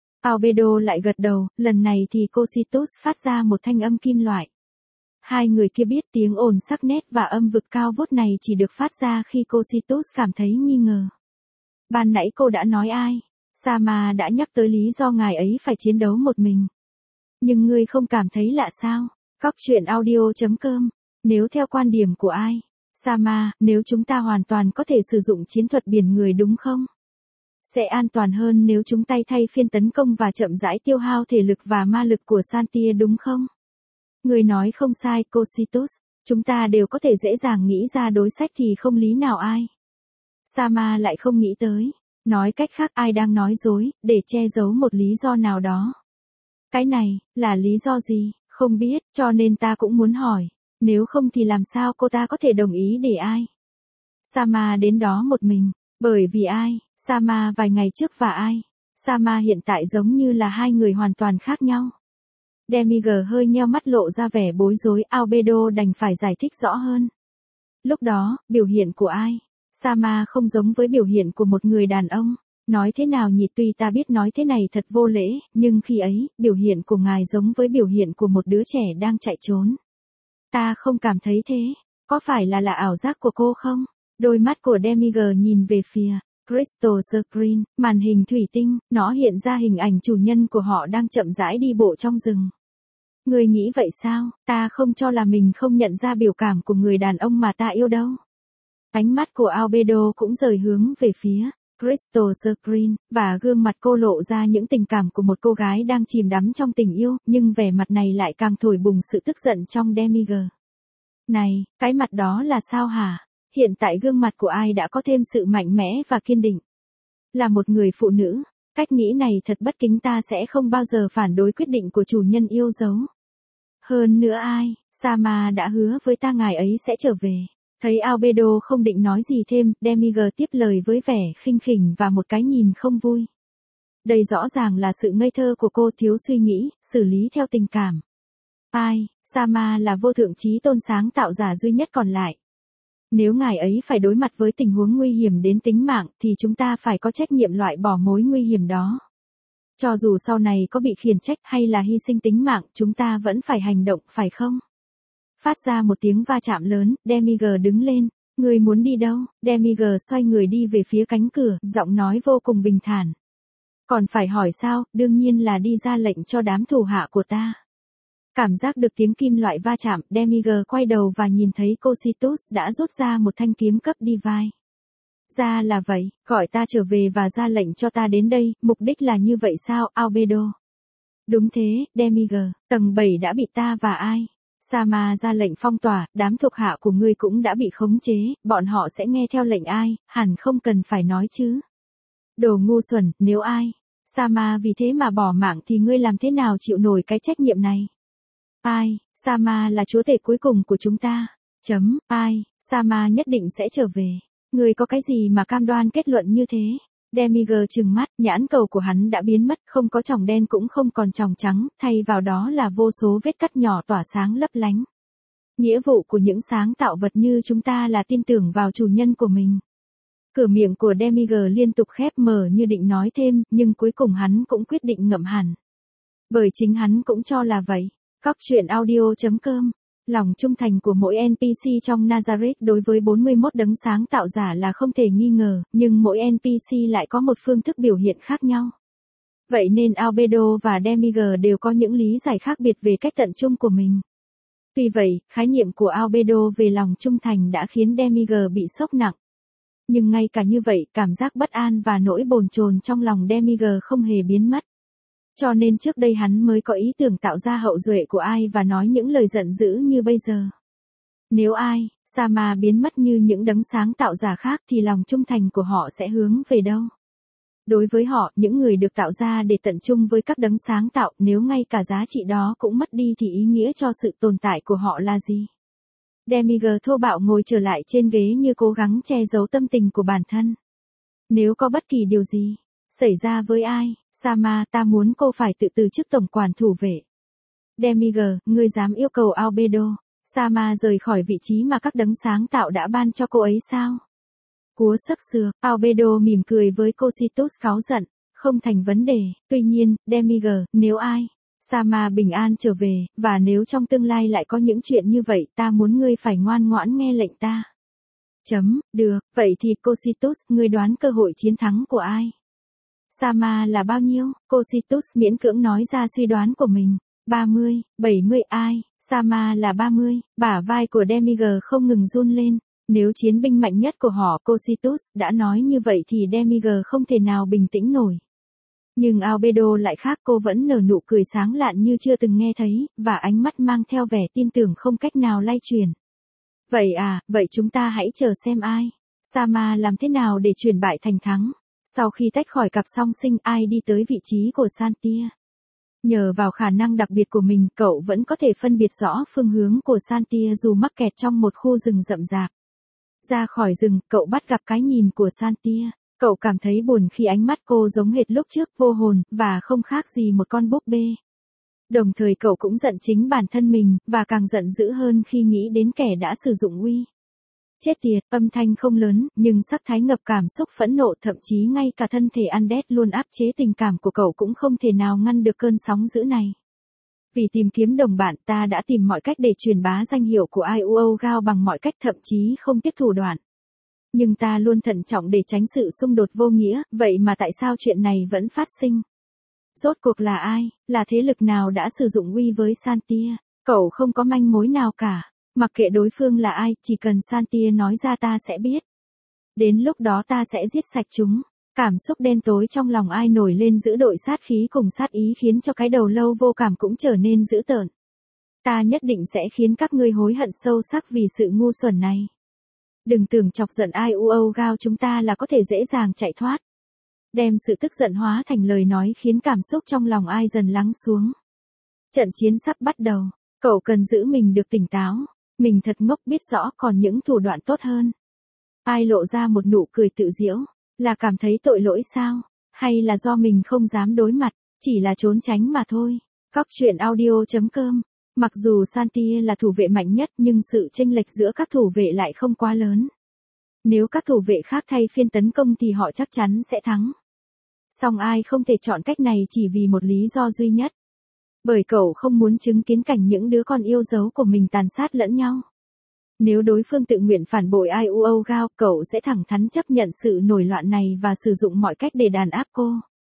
Albedo lại gật đầu, lần này thì Cocytus phát ra một thanh âm kim loại. Hai người kia biết tiếng ồn sắc nét và âm vực cao vút này chỉ được phát ra khi Cocytus cảm thấy nghi ngờ. Ban nãy cô đã nói ai? Sama đã nhắc tới lý do ngài ấy phải chiến đấu một mình. Nhưng ngươi không cảm thấy lạ sao? Cóc truyện audio.com. Nếu theo quan điểm của ai? Sama, nếu chúng ta hoàn toàn có thể sử dụng chiến thuật biển người đúng không? Sẽ an toàn hơn nếu chúng tay thay phiên tấn công và chậm rãi tiêu hao thể lực và ma lực của Santia đúng không? Người nói không sai, Cocytus. Chúng ta đều có thể dễ dàng nghĩ ra đối sách thì không lý nào ai. Sama lại không nghĩ tới. Nói cách khác ai đang nói dối, để che giấu một lý do nào đó. Cái này, là lý do gì? Không biết, cho nên ta cũng muốn hỏi. Nếu không thì làm sao cô ta có thể đồng ý để ai? Sama đến đó một mình. Bởi vì ai? Sama vài ngày trước và ai? Sama hiện tại giống như là hai người hoàn toàn khác nhau. Demiurge hơi nheo mắt lộ ra vẻ bối rối, Albedo đành phải giải thích rõ hơn. Lúc đó, biểu hiện của ai? Sama không giống với biểu hiện của một người đàn ông. Nói thế nào nhỉ, tuy ta biết nói thế này thật vô lễ, nhưng khi ấy, biểu hiện của ngài giống với biểu hiện của một đứa trẻ đang chạy trốn. Ta không cảm thấy thế. Có phải là ảo giác của cô không? Đôi mắt của Demiurge nhìn về phía Crystal Screen, màn hình thủy tinh, nó hiện ra hình ảnh chủ nhân của họ đang chậm rãi đi bộ trong rừng. Người nghĩ vậy sao? Ta không cho là mình không nhận ra biểu cảm của người đàn ông mà ta yêu đâu. Ánh mắt của Albedo cũng rời hướng về phía Crystal Screen, và gương mặt cô lộ ra những tình cảm của một cô gái đang chìm đắm trong tình yêu, nhưng vẻ mặt này lại càng thổi bùng sự tức giận trong Demiurge. Này, cái mặt đó là sao hả? Hiện tại gương mặt của ai đã có thêm sự mạnh mẽ và kiên định. Là một người phụ nữ, cách nghĩ này thật bất kính, ta sẽ không bao giờ phản đối quyết định của chủ nhân yêu dấu. Hơn nữa ai? Sama đã hứa với ta ngài ấy sẽ trở về. Thấy Albedo không định nói gì thêm, Demiurge tiếp lời với vẻ khinh khỉnh và một cái nhìn không vui. Đây rõ ràng là sự ngây thơ của cô, thiếu suy nghĩ, xử lý theo tình cảm. Ai? Sama là vô thượng trí tôn sáng tạo giả duy nhất còn lại. Nếu ngài ấy phải đối mặt với tình huống nguy hiểm đến tính mạng, thì chúng ta phải có trách nhiệm loại bỏ mối nguy hiểm đó. Cho dù sau này có bị khiển trách hay là hy sinh tính mạng, chúng ta vẫn phải hành động, phải không? Phát ra một tiếng va chạm lớn, Demiurge đứng lên. Người muốn đi đâu? Demiurge xoay người đi về phía cánh cửa, giọng nói vô cùng bình thản. Còn phải hỏi sao, đương nhiên là đi ra lệnh cho đám thủ hạ của ta. Cảm giác được tiếng kim loại va chạm, Demiurge quay đầu và nhìn thấy Cocytus đã rút ra một thanh kiếm cấp Divine. Ra là vậy, gọi ta trở về và ra lệnh cho ta đến đây, mục đích là như vậy sao, Albedo? Đúng thế, Demiger, tầng 7 đã bị ta và ai? Sama ra lệnh phong tỏa, đám thuộc hạ của ngươi cũng đã bị khống chế, bọn họ sẽ nghe theo lệnh ai, hẳn không cần phải nói chứ. Đồ ngu xuẩn, nếu ai? Sama vì thế mà bỏ mạng thì ngươi làm thế nào chịu nổi cái trách nhiệm này? Ai, Sama là chúa tể cuối cùng của chúng ta. Ai, Sama nhất định sẽ trở về. Ngươi có cái gì mà cam đoan kết luận như thế? Demiger trừng mắt, nhãn cầu của hắn đã biến mất, không có tròng đen cũng không còn tròng trắng, thay vào đó là vô số vết cắt nhỏ tỏa sáng lấp lánh. Nghĩa vụ của những sáng tạo vật như chúng ta là tin tưởng vào chủ nhân của mình. Cửa miệng của Demiger liên tục khép mở như định nói thêm, nhưng cuối cùng hắn cũng quyết định ngậm hẳn. Bởi chính hắn cũng cho là vậy. Cóc truyện audio.com. Lòng trung thành của mỗi NPC trong Nazareth đối với 41 đấng sáng tạo giả là không thể nghi ngờ, nhưng mỗi NPC lại có một phương thức biểu hiện khác nhau. Vậy nên Albedo và Demiger đều có những lý giải khác biệt về cách tận trung của mình. Tuy vậy, khái niệm của Albedo về lòng trung thành đã khiến Demiger bị sốc nặng. Nhưng ngay cả như vậy, cảm giác bất an và nỗi bồn chồn trong lòng Demiger không hề biến mất. Cho nên trước đây hắn mới có ý tưởng tạo ra hậu duệ của ai và nói những lời giận dữ như bây giờ. Nếu ai, Sama biến mất như những đấng sáng tạo giả khác thì lòng trung thành của họ sẽ hướng về đâu? Đối với họ, những người được tạo ra để tận trung với các đấng sáng tạo, nếu ngay cả giá trị đó cũng mất đi thì ý nghĩa cho sự tồn tại của họ là gì? Demiger thô bạo ngồi trở lại trên ghế như cố gắng che giấu tâm tình của bản thân. Nếu có bất kỳ điều gì xảy ra với ai, Sama, ta muốn cô phải tự từ chức tổng quản thủ vệ. Demiger, ngươi dám yêu cầu Albedo, Sama rời khỏi vị trí mà các đấng sáng tạo đã ban cho cô ấy sao? Cúa sức xưa, Albedo mỉm cười với Cositus cáu giận, không thành vấn đề, tuy nhiên, Demiger, nếu ai, Sama bình an trở về, và nếu trong tương lai lại có những chuyện như vậy, ta muốn ngươi phải ngoan ngoãn nghe lệnh ta. Được, vậy thì Cositus, ngươi đoán cơ hội chiến thắng của ai? Sama là bao nhiêu? Cositus miễn cưỡng nói ra suy đoán của mình. 30, 70 ai? Sama là 30, bả vai của Demiger không ngừng run lên. Nếu chiến binh mạnh nhất của họ Cositus đã nói như vậy thì Demiger không thể nào bình tĩnh nổi. Nhưng Albedo lại khác, cô vẫn nở nụ cười sáng lạn như chưa từng nghe thấy, và ánh mắt mang theo vẻ tin tưởng không cách nào lay chuyển. Vậy à, vậy chúng ta hãy chờ xem ai. Sama làm thế nào để chuyển bại thành thắng. Sau khi tách khỏi cặp song sinh, ai đi tới vị trí của Santia. Nhờ vào khả năng đặc biệt của mình, cậu vẫn có thể phân biệt rõ phương hướng của Santia dù mắc kẹt trong một khu rừng rậm rạp. Ra khỏi rừng, cậu bắt gặp cái nhìn của Santia. Cậu cảm thấy buồn khi ánh mắt cô giống hệt lúc trước, vô hồn, và không khác gì một con búp bê. Đồng thời cậu cũng giận chính bản thân mình, và càng giận dữ hơn khi nghĩ đến kẻ đã sử dụng uy. Chết tiệt, âm thanh không lớn, nhưng sắc thái ngập cảm xúc phẫn nộ, thậm chí ngay cả thân thể Undead luôn áp chế tình cảm của cậu cũng không thể nào ngăn được cơn sóng dữ này. Vì tìm kiếm đồng bạn, ta đã tìm mọi cách để truyền bá danh hiệu của IUO Gao bằng mọi cách, thậm chí không tiếc thủ đoạn. Nhưng ta luôn thận trọng để tránh sự xung đột vô nghĩa, vậy mà tại sao chuyện này vẫn phát sinh? Rốt cuộc là ai, là thế lực nào đã sử dụng uy với Santia? Cậu không có manh mối nào cả. Mặc kệ đối phương là ai, chỉ cần Santia nói ra ta sẽ biết. Đến lúc đó ta sẽ giết sạch chúng. Cảm xúc đen tối trong lòng ai nổi lên giữ đội sát khí cùng sát ý khiến cho cái đầu lâu vô cảm cũng trở nên dữ tợn. Ta nhất định sẽ khiến các ngươi hối hận sâu sắc vì sự ngu xuẩn này. Đừng tưởng chọc giận IUO Gao chúng ta là có thể dễ dàng chạy thoát. Đem sự tức giận hóa thành lời nói khiến cảm xúc trong lòng ai dần lắng xuống. Trận chiến sắp bắt đầu. Cậu cần giữ mình được tỉnh táo. Mình thật ngốc, biết rõ còn những thủ đoạn tốt hơn. Ai lộ ra một nụ cười tự giễu. Là cảm thấy tội lỗi sao? Hay là do mình không dám đối mặt, chỉ là trốn tránh mà thôi. Cóc truyện audio.com. Mặc dù Santia là thủ vệ mạnh nhất nhưng sự chênh lệch giữa các thủ vệ lại không quá lớn. Nếu các thủ vệ khác thay phiên tấn công thì họ chắc chắn sẽ thắng. Song ai không thể chọn cách này chỉ vì một lý do duy nhất. Bởi cậu không muốn chứng kiến cảnh những đứa con yêu dấu của mình tàn sát lẫn nhau. Nếu đối phương tự nguyện phản bội IUO Gao, cậu sẽ thẳng thắn chấp nhận sự nổi loạn này và sử dụng mọi cách để đàn áp cô.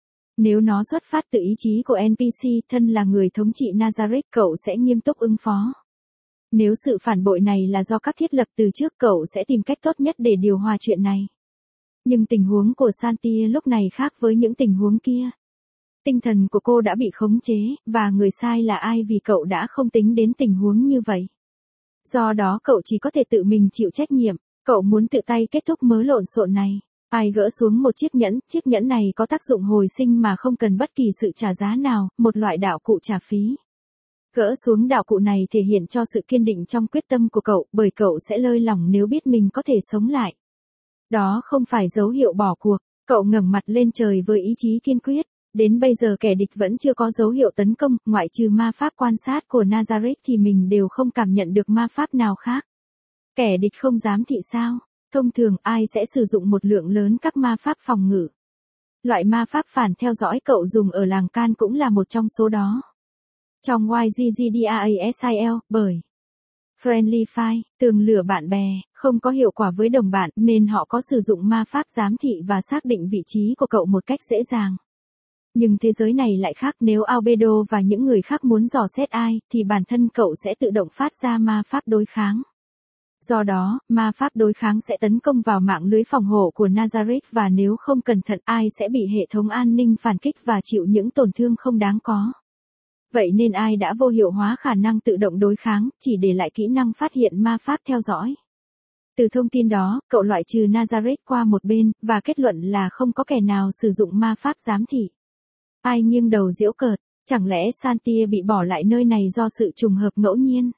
Nếu nó xuất phát từ ý chí của NPC, thân là người thống trị Nazareth, cậu sẽ nghiêm túc ứng phó. Nếu sự phản bội này là do các thiết lập từ trước, cậu sẽ tìm cách tốt nhất để điều hòa chuyện này. Nhưng tình huống của Santia lúc này khác với những tình huống kia. Tinh thần của cô đã bị khống chế, và người sai là ai vì cậu đã không tính đến tình huống như vậy. Do đó cậu chỉ có thể tự mình chịu trách nhiệm, cậu muốn tự tay kết thúc mớ lộn xộn này. Ai gỡ xuống một chiếc nhẫn này có tác dụng hồi sinh mà không cần bất kỳ sự trả giá nào, một loại đạo cụ trả phí. Gỡ xuống đạo cụ này thể hiện cho sự kiên định trong quyết tâm của cậu, bởi cậu sẽ lơi lỏng nếu biết mình có thể sống lại. Đó không phải dấu hiệu bỏ cuộc, cậu ngẩng mặt lên trời với ý chí kiên quyết. Đến bây giờ kẻ địch vẫn chưa có dấu hiệu tấn công, ngoại trừ ma pháp quan sát của Nazareth thì mình đều không cảm nhận được ma pháp nào khác. Kẻ địch không dám thị sao? Thông thường ai sẽ sử dụng một lượng lớn các ma pháp phòng ngự. Loại ma pháp phản theo dõi cậu dùng ở làng Can cũng là một trong số đó. Trong YGGDAASIL, bởi Friendly Fire, tường lửa bạn bè, không có hiệu quả với đồng bạn nên họ có sử dụng ma pháp giám thị và xác định vị trí của cậu một cách dễ dàng. Nhưng thế giới này lại khác, nếu Albedo và những người khác muốn dò xét ai, thì bản thân cậu sẽ tự động phát ra ma pháp đối kháng. Do đó, ma pháp đối kháng sẽ tấn công vào mạng lưới phòng hộ của Nazareth và nếu không cẩn thận ai sẽ bị hệ thống an ninh phản kích và chịu những tổn thương không đáng có. Vậy nên ai đã vô hiệu hóa khả năng tự động đối kháng, chỉ để lại kỹ năng phát hiện ma pháp theo dõi. Từ thông tin đó, cậu loại trừ Nazareth qua một bên, và kết luận là không có kẻ nào sử dụng ma pháp giám thị. Ai nghiêng đầu giễu cợt, chẳng lẽ Santia bị bỏ lại nơi này do sự trùng hợp ngẫu nhiên?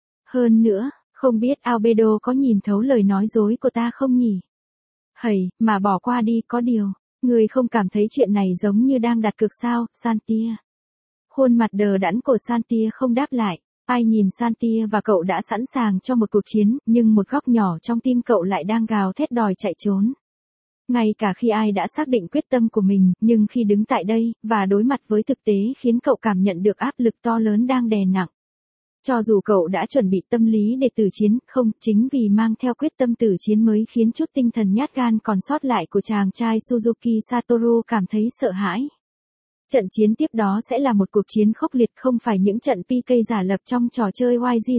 Hơn nữa, không biết Albedo có nhìn thấu lời nói dối của ta không nhỉ? Hầy, mà bỏ qua đi, có điều, người không cảm thấy chuyện này giống như đang đặt cược sao, Santia? Khuôn mặt đờ đẫn của Santia không đáp lại. Ai nhìn Santia và cậu đã sẵn sàng cho một cuộc chiến, nhưng một góc nhỏ trong tim cậu lại đang gào thét đòi chạy trốn. Ngay cả khi ai đã xác định quyết tâm của mình, nhưng khi đứng tại đây, và đối mặt với thực tế khiến cậu cảm nhận được áp lực to lớn đang đè nặng. Cho dù cậu đã chuẩn bị tâm lý để tử chiến, không, chính vì mang theo quyết tâm tử chiến mới khiến chút tinh thần nhát gan còn sót lại của chàng trai Suzuki Satoru cảm thấy sợ hãi. Trận chiến tiếp đó sẽ là một cuộc chiến khốc liệt, không phải những trận PK giả lập trong trò chơi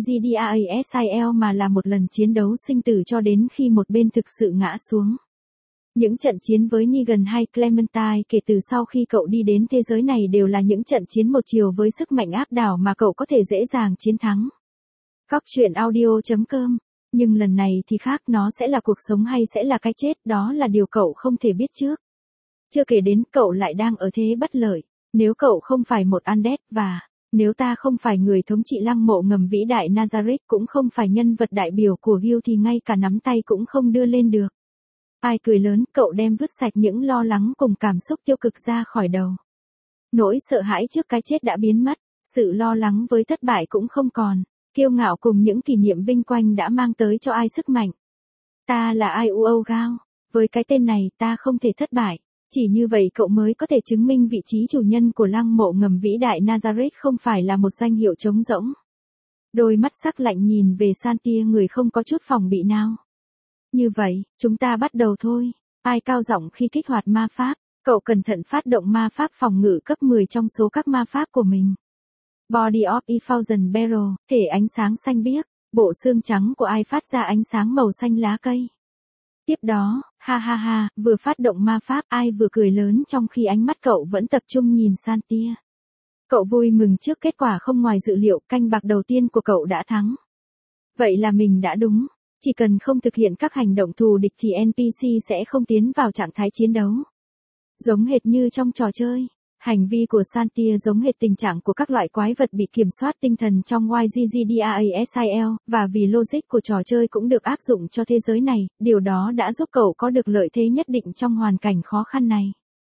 YGGDAASIL mà là một lần chiến đấu sinh tử cho đến khi một bên thực sự ngã xuống. Những trận chiến với Negan hay Clementine kể từ sau khi cậu đi đến thế giới này đều là những trận chiến một chiều với sức mạnh áp đảo mà cậu có thể dễ dàng chiến thắng. Góc truyện audio.com. Nhưng lần này thì khác, nó sẽ là cuộc sống hay sẽ là cái chết, đó là điều cậu không thể biết trước. Chưa kể đến cậu lại đang ở thế bất lợi. Nếu cậu không phải một undead và nếu ta không phải người thống trị lăng mộ ngầm vĩ đại Nazareth cũng không phải nhân vật đại biểu của Guild thì ngay cả nắm tay cũng không đưa lên được. Ai cười lớn, cậu đem vứt sạch những lo lắng cùng cảm xúc tiêu cực ra khỏi đầu. Nỗi sợ hãi trước cái chết đã biến mất, sự lo lắng với thất bại cũng không còn, kiêu ngạo cùng những kỷ niệm vinh quang đã mang tới cho ai sức mạnh. Ta là ai Uogao, với cái tên này ta không thể thất bại. Chỉ như vậy cậu mới có thể chứng minh vị trí chủ nhân của lăng mộ ngầm vĩ đại Nazareth không phải là một danh hiệu trống rỗng. Đôi mắt sắc lạnh nhìn về Santia, người không có chút phòng bị nào. Như vậy, chúng ta bắt đầu thôi. Ai cao giọng khi kích hoạt ma pháp, cậu cẩn thận phát động ma pháp phòng ngự cấp 10 trong số các ma pháp của mình. Body of Thousand Barrel, thể ánh sáng xanh biếc, bộ xương trắng của ai phát ra ánh sáng màu xanh lá cây. Tiếp đó, ha ha ha, vừa phát động ma pháp, ai vừa cười lớn trong khi ánh mắt cậu vẫn tập trung nhìn Santia. Cậu vui mừng trước kết quả không ngoài dự liệu, canh bạc đầu tiên của cậu đã thắng. Vậy là mình đã đúng. Chỉ cần không thực hiện các hành động thù địch thì NPC sẽ không tiến vào trạng thái chiến đấu. Giống hệt như trong trò chơi, hành vi của Santia giống hệt tình trạng của các loại quái vật bị kiểm soát tinh thần trong YGGDAASIL, và vì logic của trò chơi cũng được áp dụng cho thế giới này, điều đó đã giúp cậu có được lợi thế nhất định trong hoàn cảnh khó khăn này.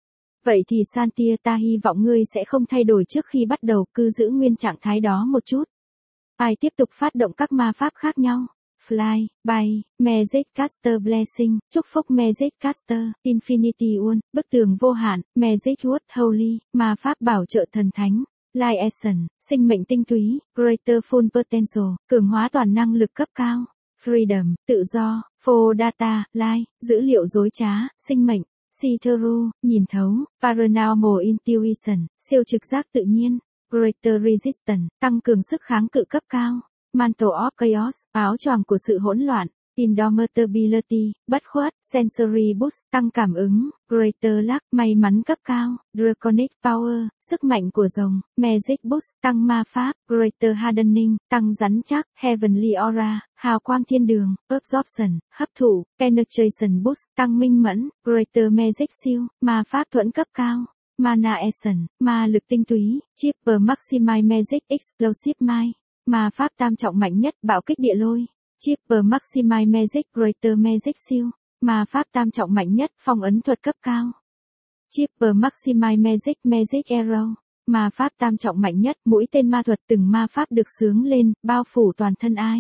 Vậy thì Santia, ta hy vọng ngươi sẽ không thay đổi trước khi bắt đầu, cứ giữ nguyên trạng thái đó một chút. Ai tiếp tục phát động các ma pháp khác nhau. Fly, bay, Magic Caster Blessing, chúc phúc Magic Caster, Infinity One, bức tường vô hạn, Magic Wood Holy, ma pháp bảo trợ thần thánh, Light Essence, sinh mệnh tinh túy, Greater Full Potential, cường hóa toàn năng lực cấp cao, Freedom, tự do, Full Data, Light, dữ liệu dối trá, sinh mệnh, See-through, nhìn thấu, Paranormal Intuition, siêu trực giác tự nhiên, Greater Resistance, tăng cường sức kháng cự cấp cao. Mantle of Chaos, áo choàng của sự hỗn loạn, Indomitability, bất khuất, Sensory Boost, tăng cảm ứng, Greater Luck, may mắn cấp cao, Draconic Power, sức mạnh của rồng, Magic Boost, tăng ma pháp, Greater Hardening, tăng rắn chắc, Heavenly Aura, hào quang thiên đường, Absorption, hấp thụ, Penetration Boost, tăng minh mẫn, Greater Magic Seal, ma pháp thuẫn cấp cao. Mana Essence, ma lực tinh túy, Chipper Maximize Magic Explosive Mind, ma pháp tam trọng mạnh nhất, bạo kích địa lôi. Chipper Maximize Magic Greater Magic Seal, ma pháp tam trọng mạnh nhất, phong ấn thuật cấp cao. Chipper Maximize Magic Magic Arrow, ma pháp tam trọng mạnh nhất, mũi tên ma thuật, từng ma pháp được xướng lên, bao phủ toàn thân ai.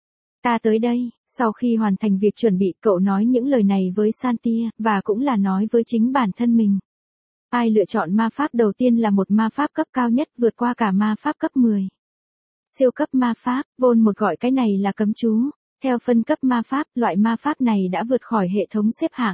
Ta tới đây, sau khi hoàn thành việc chuẩn bị, cậu nói những lời này với Santia, và cũng là nói với chính bản thân mình. Ai lựa chọn ma pháp đầu tiên là một ma pháp cấp cao nhất, vượt qua cả ma pháp cấp 10. Siêu cấp ma pháp, Vol một gọi cái này là cấm chú. Theo phân cấp ma pháp, loại ma pháp này đã vượt khỏi hệ thống xếp hạng.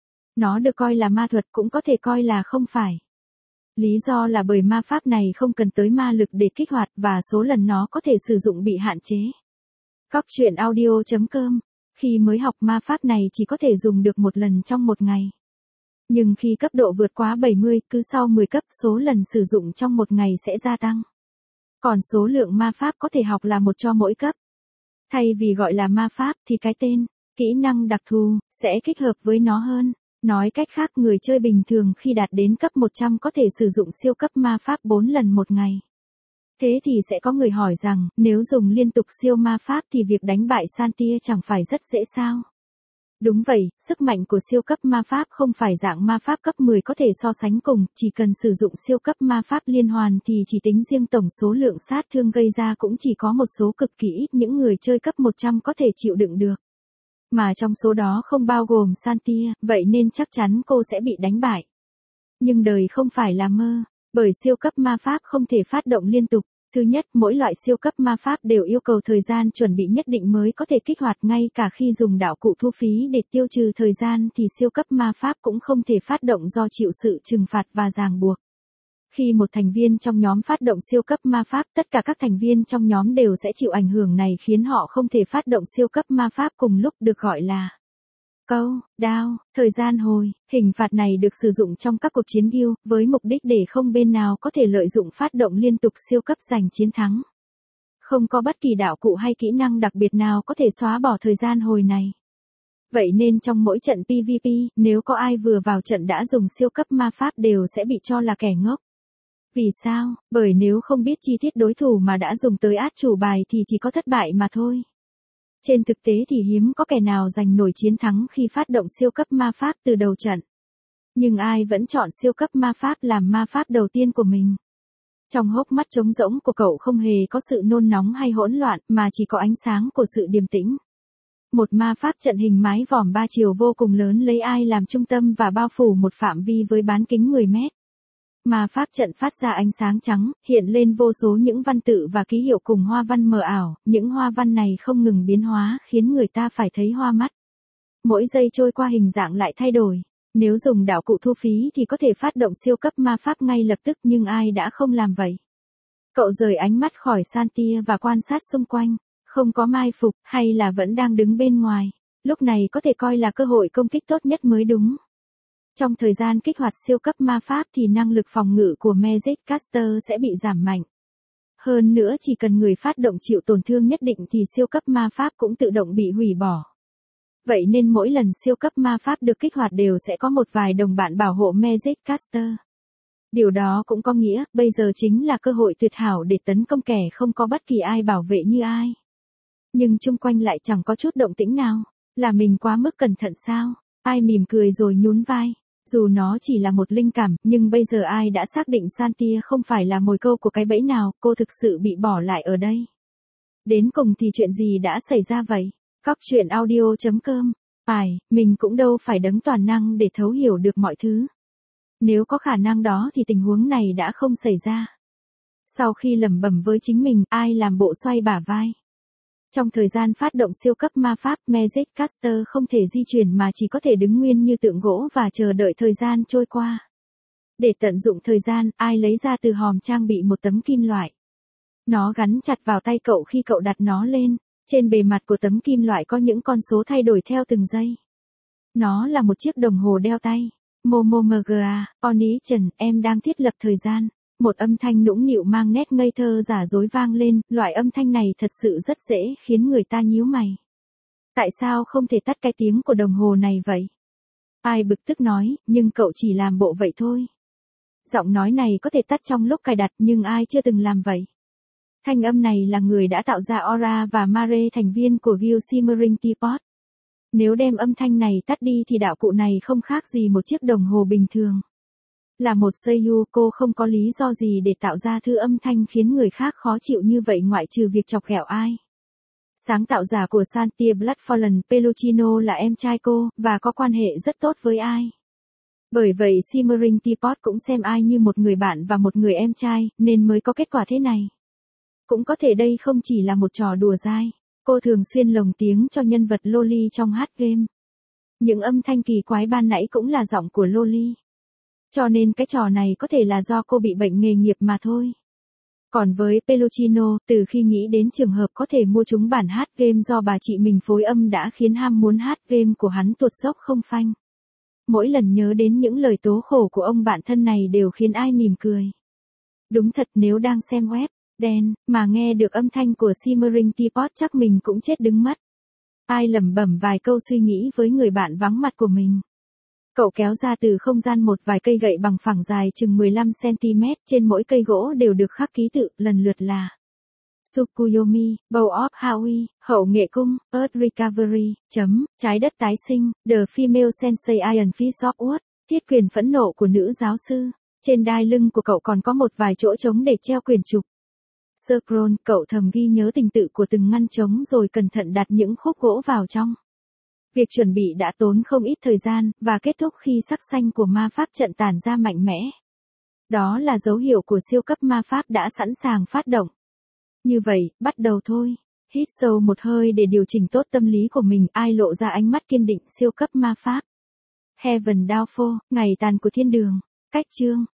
Nó được coi là ma thuật, cũng có thể coi là không phải. Lý do là bởi ma pháp này không cần tới ma lực để kích hoạt, và số lần nó có thể sử dụng bị hạn chế. Cóc truyện audio.com. Khi mới học, ma pháp này chỉ có thể dùng được một lần trong một ngày. Nhưng khi cấp độ vượt quá 70, cứ sau 10 cấp, số lần sử dụng trong một ngày sẽ gia tăng. Còn số lượng ma pháp có thể học là một cho mỗi cấp. Thay vì gọi là ma pháp thì cái tên, kỹ năng đặc thù, sẽ thích hợp với nó hơn. Nói cách khác, người chơi bình thường khi đạt đến cấp 100 có thể sử dụng siêu cấp ma pháp 4 lần một ngày. Thế thì sẽ có người hỏi rằng, nếu dùng liên tục siêu ma pháp thì việc đánh bại Santia chẳng phải rất dễ sao? Đúng vậy, sức mạnh của siêu cấp ma pháp không phải dạng ma pháp cấp 10 có thể so sánh cùng, chỉ cần sử dụng siêu cấp ma pháp liên hoàn thì chỉ tính riêng tổng số lượng sát thương gây ra cũng chỉ có một số cực kỳ ít những người chơi cấp 100 có thể chịu đựng được. Mà trong số đó không bao gồm Santia, vậy nên chắc chắn cô sẽ bị đánh bại. Nhưng đời không phải là mơ, bởi siêu cấp ma pháp không thể phát động liên tục. Thứ nhất, mỗi loại siêu cấp ma pháp đều yêu cầu thời gian chuẩn bị nhất định mới có thể kích hoạt, ngay cả khi dùng đạo cụ thu phí để tiêu trừ thời gian thì siêu cấp ma pháp cũng không thể phát động do chịu sự trừng phạt và ràng buộc. Khi một thành viên trong nhóm phát động siêu cấp ma pháp, tất cả các thành viên trong nhóm đều sẽ chịu ảnh hưởng này khiến họ không thể phát động siêu cấp ma pháp cùng lúc, được gọi là Countdown, thời gian hồi. Hình phạt này được sử dụng trong các cuộc chiến guild, với mục đích để không bên nào có thể lợi dụng phát động liên tục siêu cấp giành chiến thắng. Không có bất kỳ đạo cụ hay kỹ năng đặc biệt nào có thể xóa bỏ thời gian hồi này. Vậy nên trong mỗi trận PvP, nếu có ai vừa vào trận đã dùng siêu cấp ma pháp đều sẽ bị cho là kẻ ngốc. Vì sao? Bởi nếu không biết chi tiết đối thủ mà đã dùng tới át chủ bài thì chỉ có thất bại mà thôi. Trên thực tế thì hiếm có kẻ nào giành nổi chiến thắng khi phát động siêu cấp ma pháp từ đầu trận. Nhưng ai vẫn chọn siêu cấp ma pháp làm ma pháp đầu tiên của mình. Trong hốc mắt trống rỗng của cậu không hề có sự nôn nóng hay hỗn loạn, mà chỉ có ánh sáng của sự điềm tĩnh. Một ma pháp trận hình mái vòm 3 chiều vô cùng lớn lấy ai làm trung tâm và bao phủ một phạm vi với bán kính 10 mét. Ma pháp trận phát ra ánh sáng trắng, hiện lên vô số những văn tự và ký hiệu cùng hoa văn mờ ảo, những hoa văn này không ngừng biến hóa khiến người ta phải thấy hoa mắt. Mỗi giây trôi qua hình dạng lại thay đổi. Nếu dùng đạo cụ thu phí thì có thể phát động siêu cấp ma pháp ngay lập tức, nhưng ai đã không làm vậy. Cậu rời ánh mắt khỏi Santia và quan sát xung quanh, không có mai phục, hay là vẫn đang đứng bên ngoài. Lúc này có thể coi là cơ hội công kích tốt nhất mới đúng. Trong thời gian kích hoạt siêu cấp ma pháp thì năng lực phòng ngự của Magic Caster sẽ bị giảm mạnh. Hơn nữa chỉ cần người phát động chịu tổn thương nhất định thì siêu cấp ma pháp cũng tự động bị hủy bỏ. Vậy nên mỗi lần siêu cấp ma pháp được kích hoạt đều sẽ có một vài đồng bạn bảo hộ Magic Caster. Điều đó cũng có nghĩa, bây giờ chính là cơ hội tuyệt hảo để tấn công kẻ không có bất kỳ ai bảo vệ như ai. Nhưng chung quanh lại chẳng có chút động tĩnh nào. Là mình quá mức cẩn thận sao? Ai mỉm cười rồi nhún vai. Dù nó chỉ là một linh cảm, nhưng bây giờ ai đã xác định Santia không phải là mồi câu của cái bẫy nào, cô thực sự bị bỏ lại ở đây. Đến cùng thì chuyện gì đã xảy ra vậy? Cóc truyện audio.com. Mình cũng đâu phải đấng toàn năng để thấu hiểu được mọi thứ. Nếu có khả năng đó thì tình huống này đã không xảy ra. Sau khi lẩm bẩm với chính mình, ai làm bộ xoay bả vai. Trong thời gian phát động siêu cấp ma pháp, Magic Caster không thể di chuyển mà chỉ có thể đứng nguyên như tượng gỗ và chờ đợi thời gian trôi qua. Để tận dụng thời gian, ai lấy ra từ hòm trang bị một tấm kim loại. Nó gắn chặt vào tay cậu khi cậu đặt nó lên. Trên bề mặt của tấm kim loại có những con số thay đổi theo từng giây. Nó là một chiếc đồng hồ đeo tay. Momomga, Oni Trần, em đang thiết lập thời gian. Một âm thanh nũng nịu mang nét ngây thơ giả dối vang lên, loại âm thanh này thật sự rất dễ khiến người ta nhíu mày. Tại sao không thể tắt cái tiếng của đồng hồ này vậy? Ai bực tức nói, nhưng cậu chỉ làm bộ vậy thôi. Giọng nói này có thể tắt trong lúc cài đặt nhưng ai chưa từng làm vậy. Thanh âm này là người đã tạo ra Aura và Mare, thành viên của Guild Shimmering Teapot. Nếu đem âm thanh này tắt đi thì đạo cụ này không khác gì một chiếc đồng hồ bình thường. Là một Seiyu, cô không có lý do gì để tạo ra thứ âm thanh khiến người khác khó chịu như vậy ngoại trừ việc chọc ghẹo ai. Sáng tạo giả của Santia Bloodfallen, Peluchino là em trai cô, và có quan hệ rất tốt với ai. Bởi vậy Shimmering Teapot cũng xem ai như một người bạn và một người em trai, nên mới có kết quả thế này. Cũng có thể đây không chỉ là một trò đùa dai. Cô thường xuyên lồng tiếng cho nhân vật Loli trong hát game. Những âm thanh kỳ quái ban nãy cũng là giọng của Loli. Cho nên cái trò này có thể là do cô bị bệnh nghề nghiệp mà thôi. Còn với Peluchino, từ khi nghĩ đến trường hợp có thể mua trúng bản hát game do bà chị mình phối âm đã khiến ham muốn hát game của hắn tuột dốc không phanh. Mỗi lần nhớ đến những lời tố khổ của ông bạn thân này đều khiến ai mỉm cười. Đúng thật, nếu đang xem web đen mà nghe được âm thanh của Shimmering Teapot chắc mình cũng chết đứng mất. Ai lẩm bẩm vài câu suy nghĩ với người bạn vắng mặt của mình. Cậu kéo ra từ không gian một vài cây gậy bằng phẳng dài chừng 15 cm, trên mỗi cây gỗ đều được khắc ký tự, lần lượt là Tsukuyomi, Bow of Haui, Hậu nghệ cung, Earth Recovery, Trái đất tái sinh, The Female Sensei Iron Fist of Wood, Thiết quyền phẫn nộ của nữ giáo sư. Trên đai lưng của cậu còn có một vài chỗ trống để treo quyền trục. Scroll, cậu thầm ghi nhớ tình tự của từng ngăn trống rồi cẩn thận đặt những khúc gỗ vào trong. Việc chuẩn bị đã tốn không ít thời gian, và kết thúc khi sắc xanh của ma pháp trận tản ra mạnh mẽ. Đó là dấu hiệu của siêu cấp ma pháp đã sẵn sàng phát động. Như vậy, bắt đầu thôi. Hít sâu một hơi để điều chỉnh tốt tâm lý của mình, ai lộ ra ánh mắt kiên định siêu cấp ma pháp. Heaven Downfall, ngày tàn của thiên đường. Cách chương.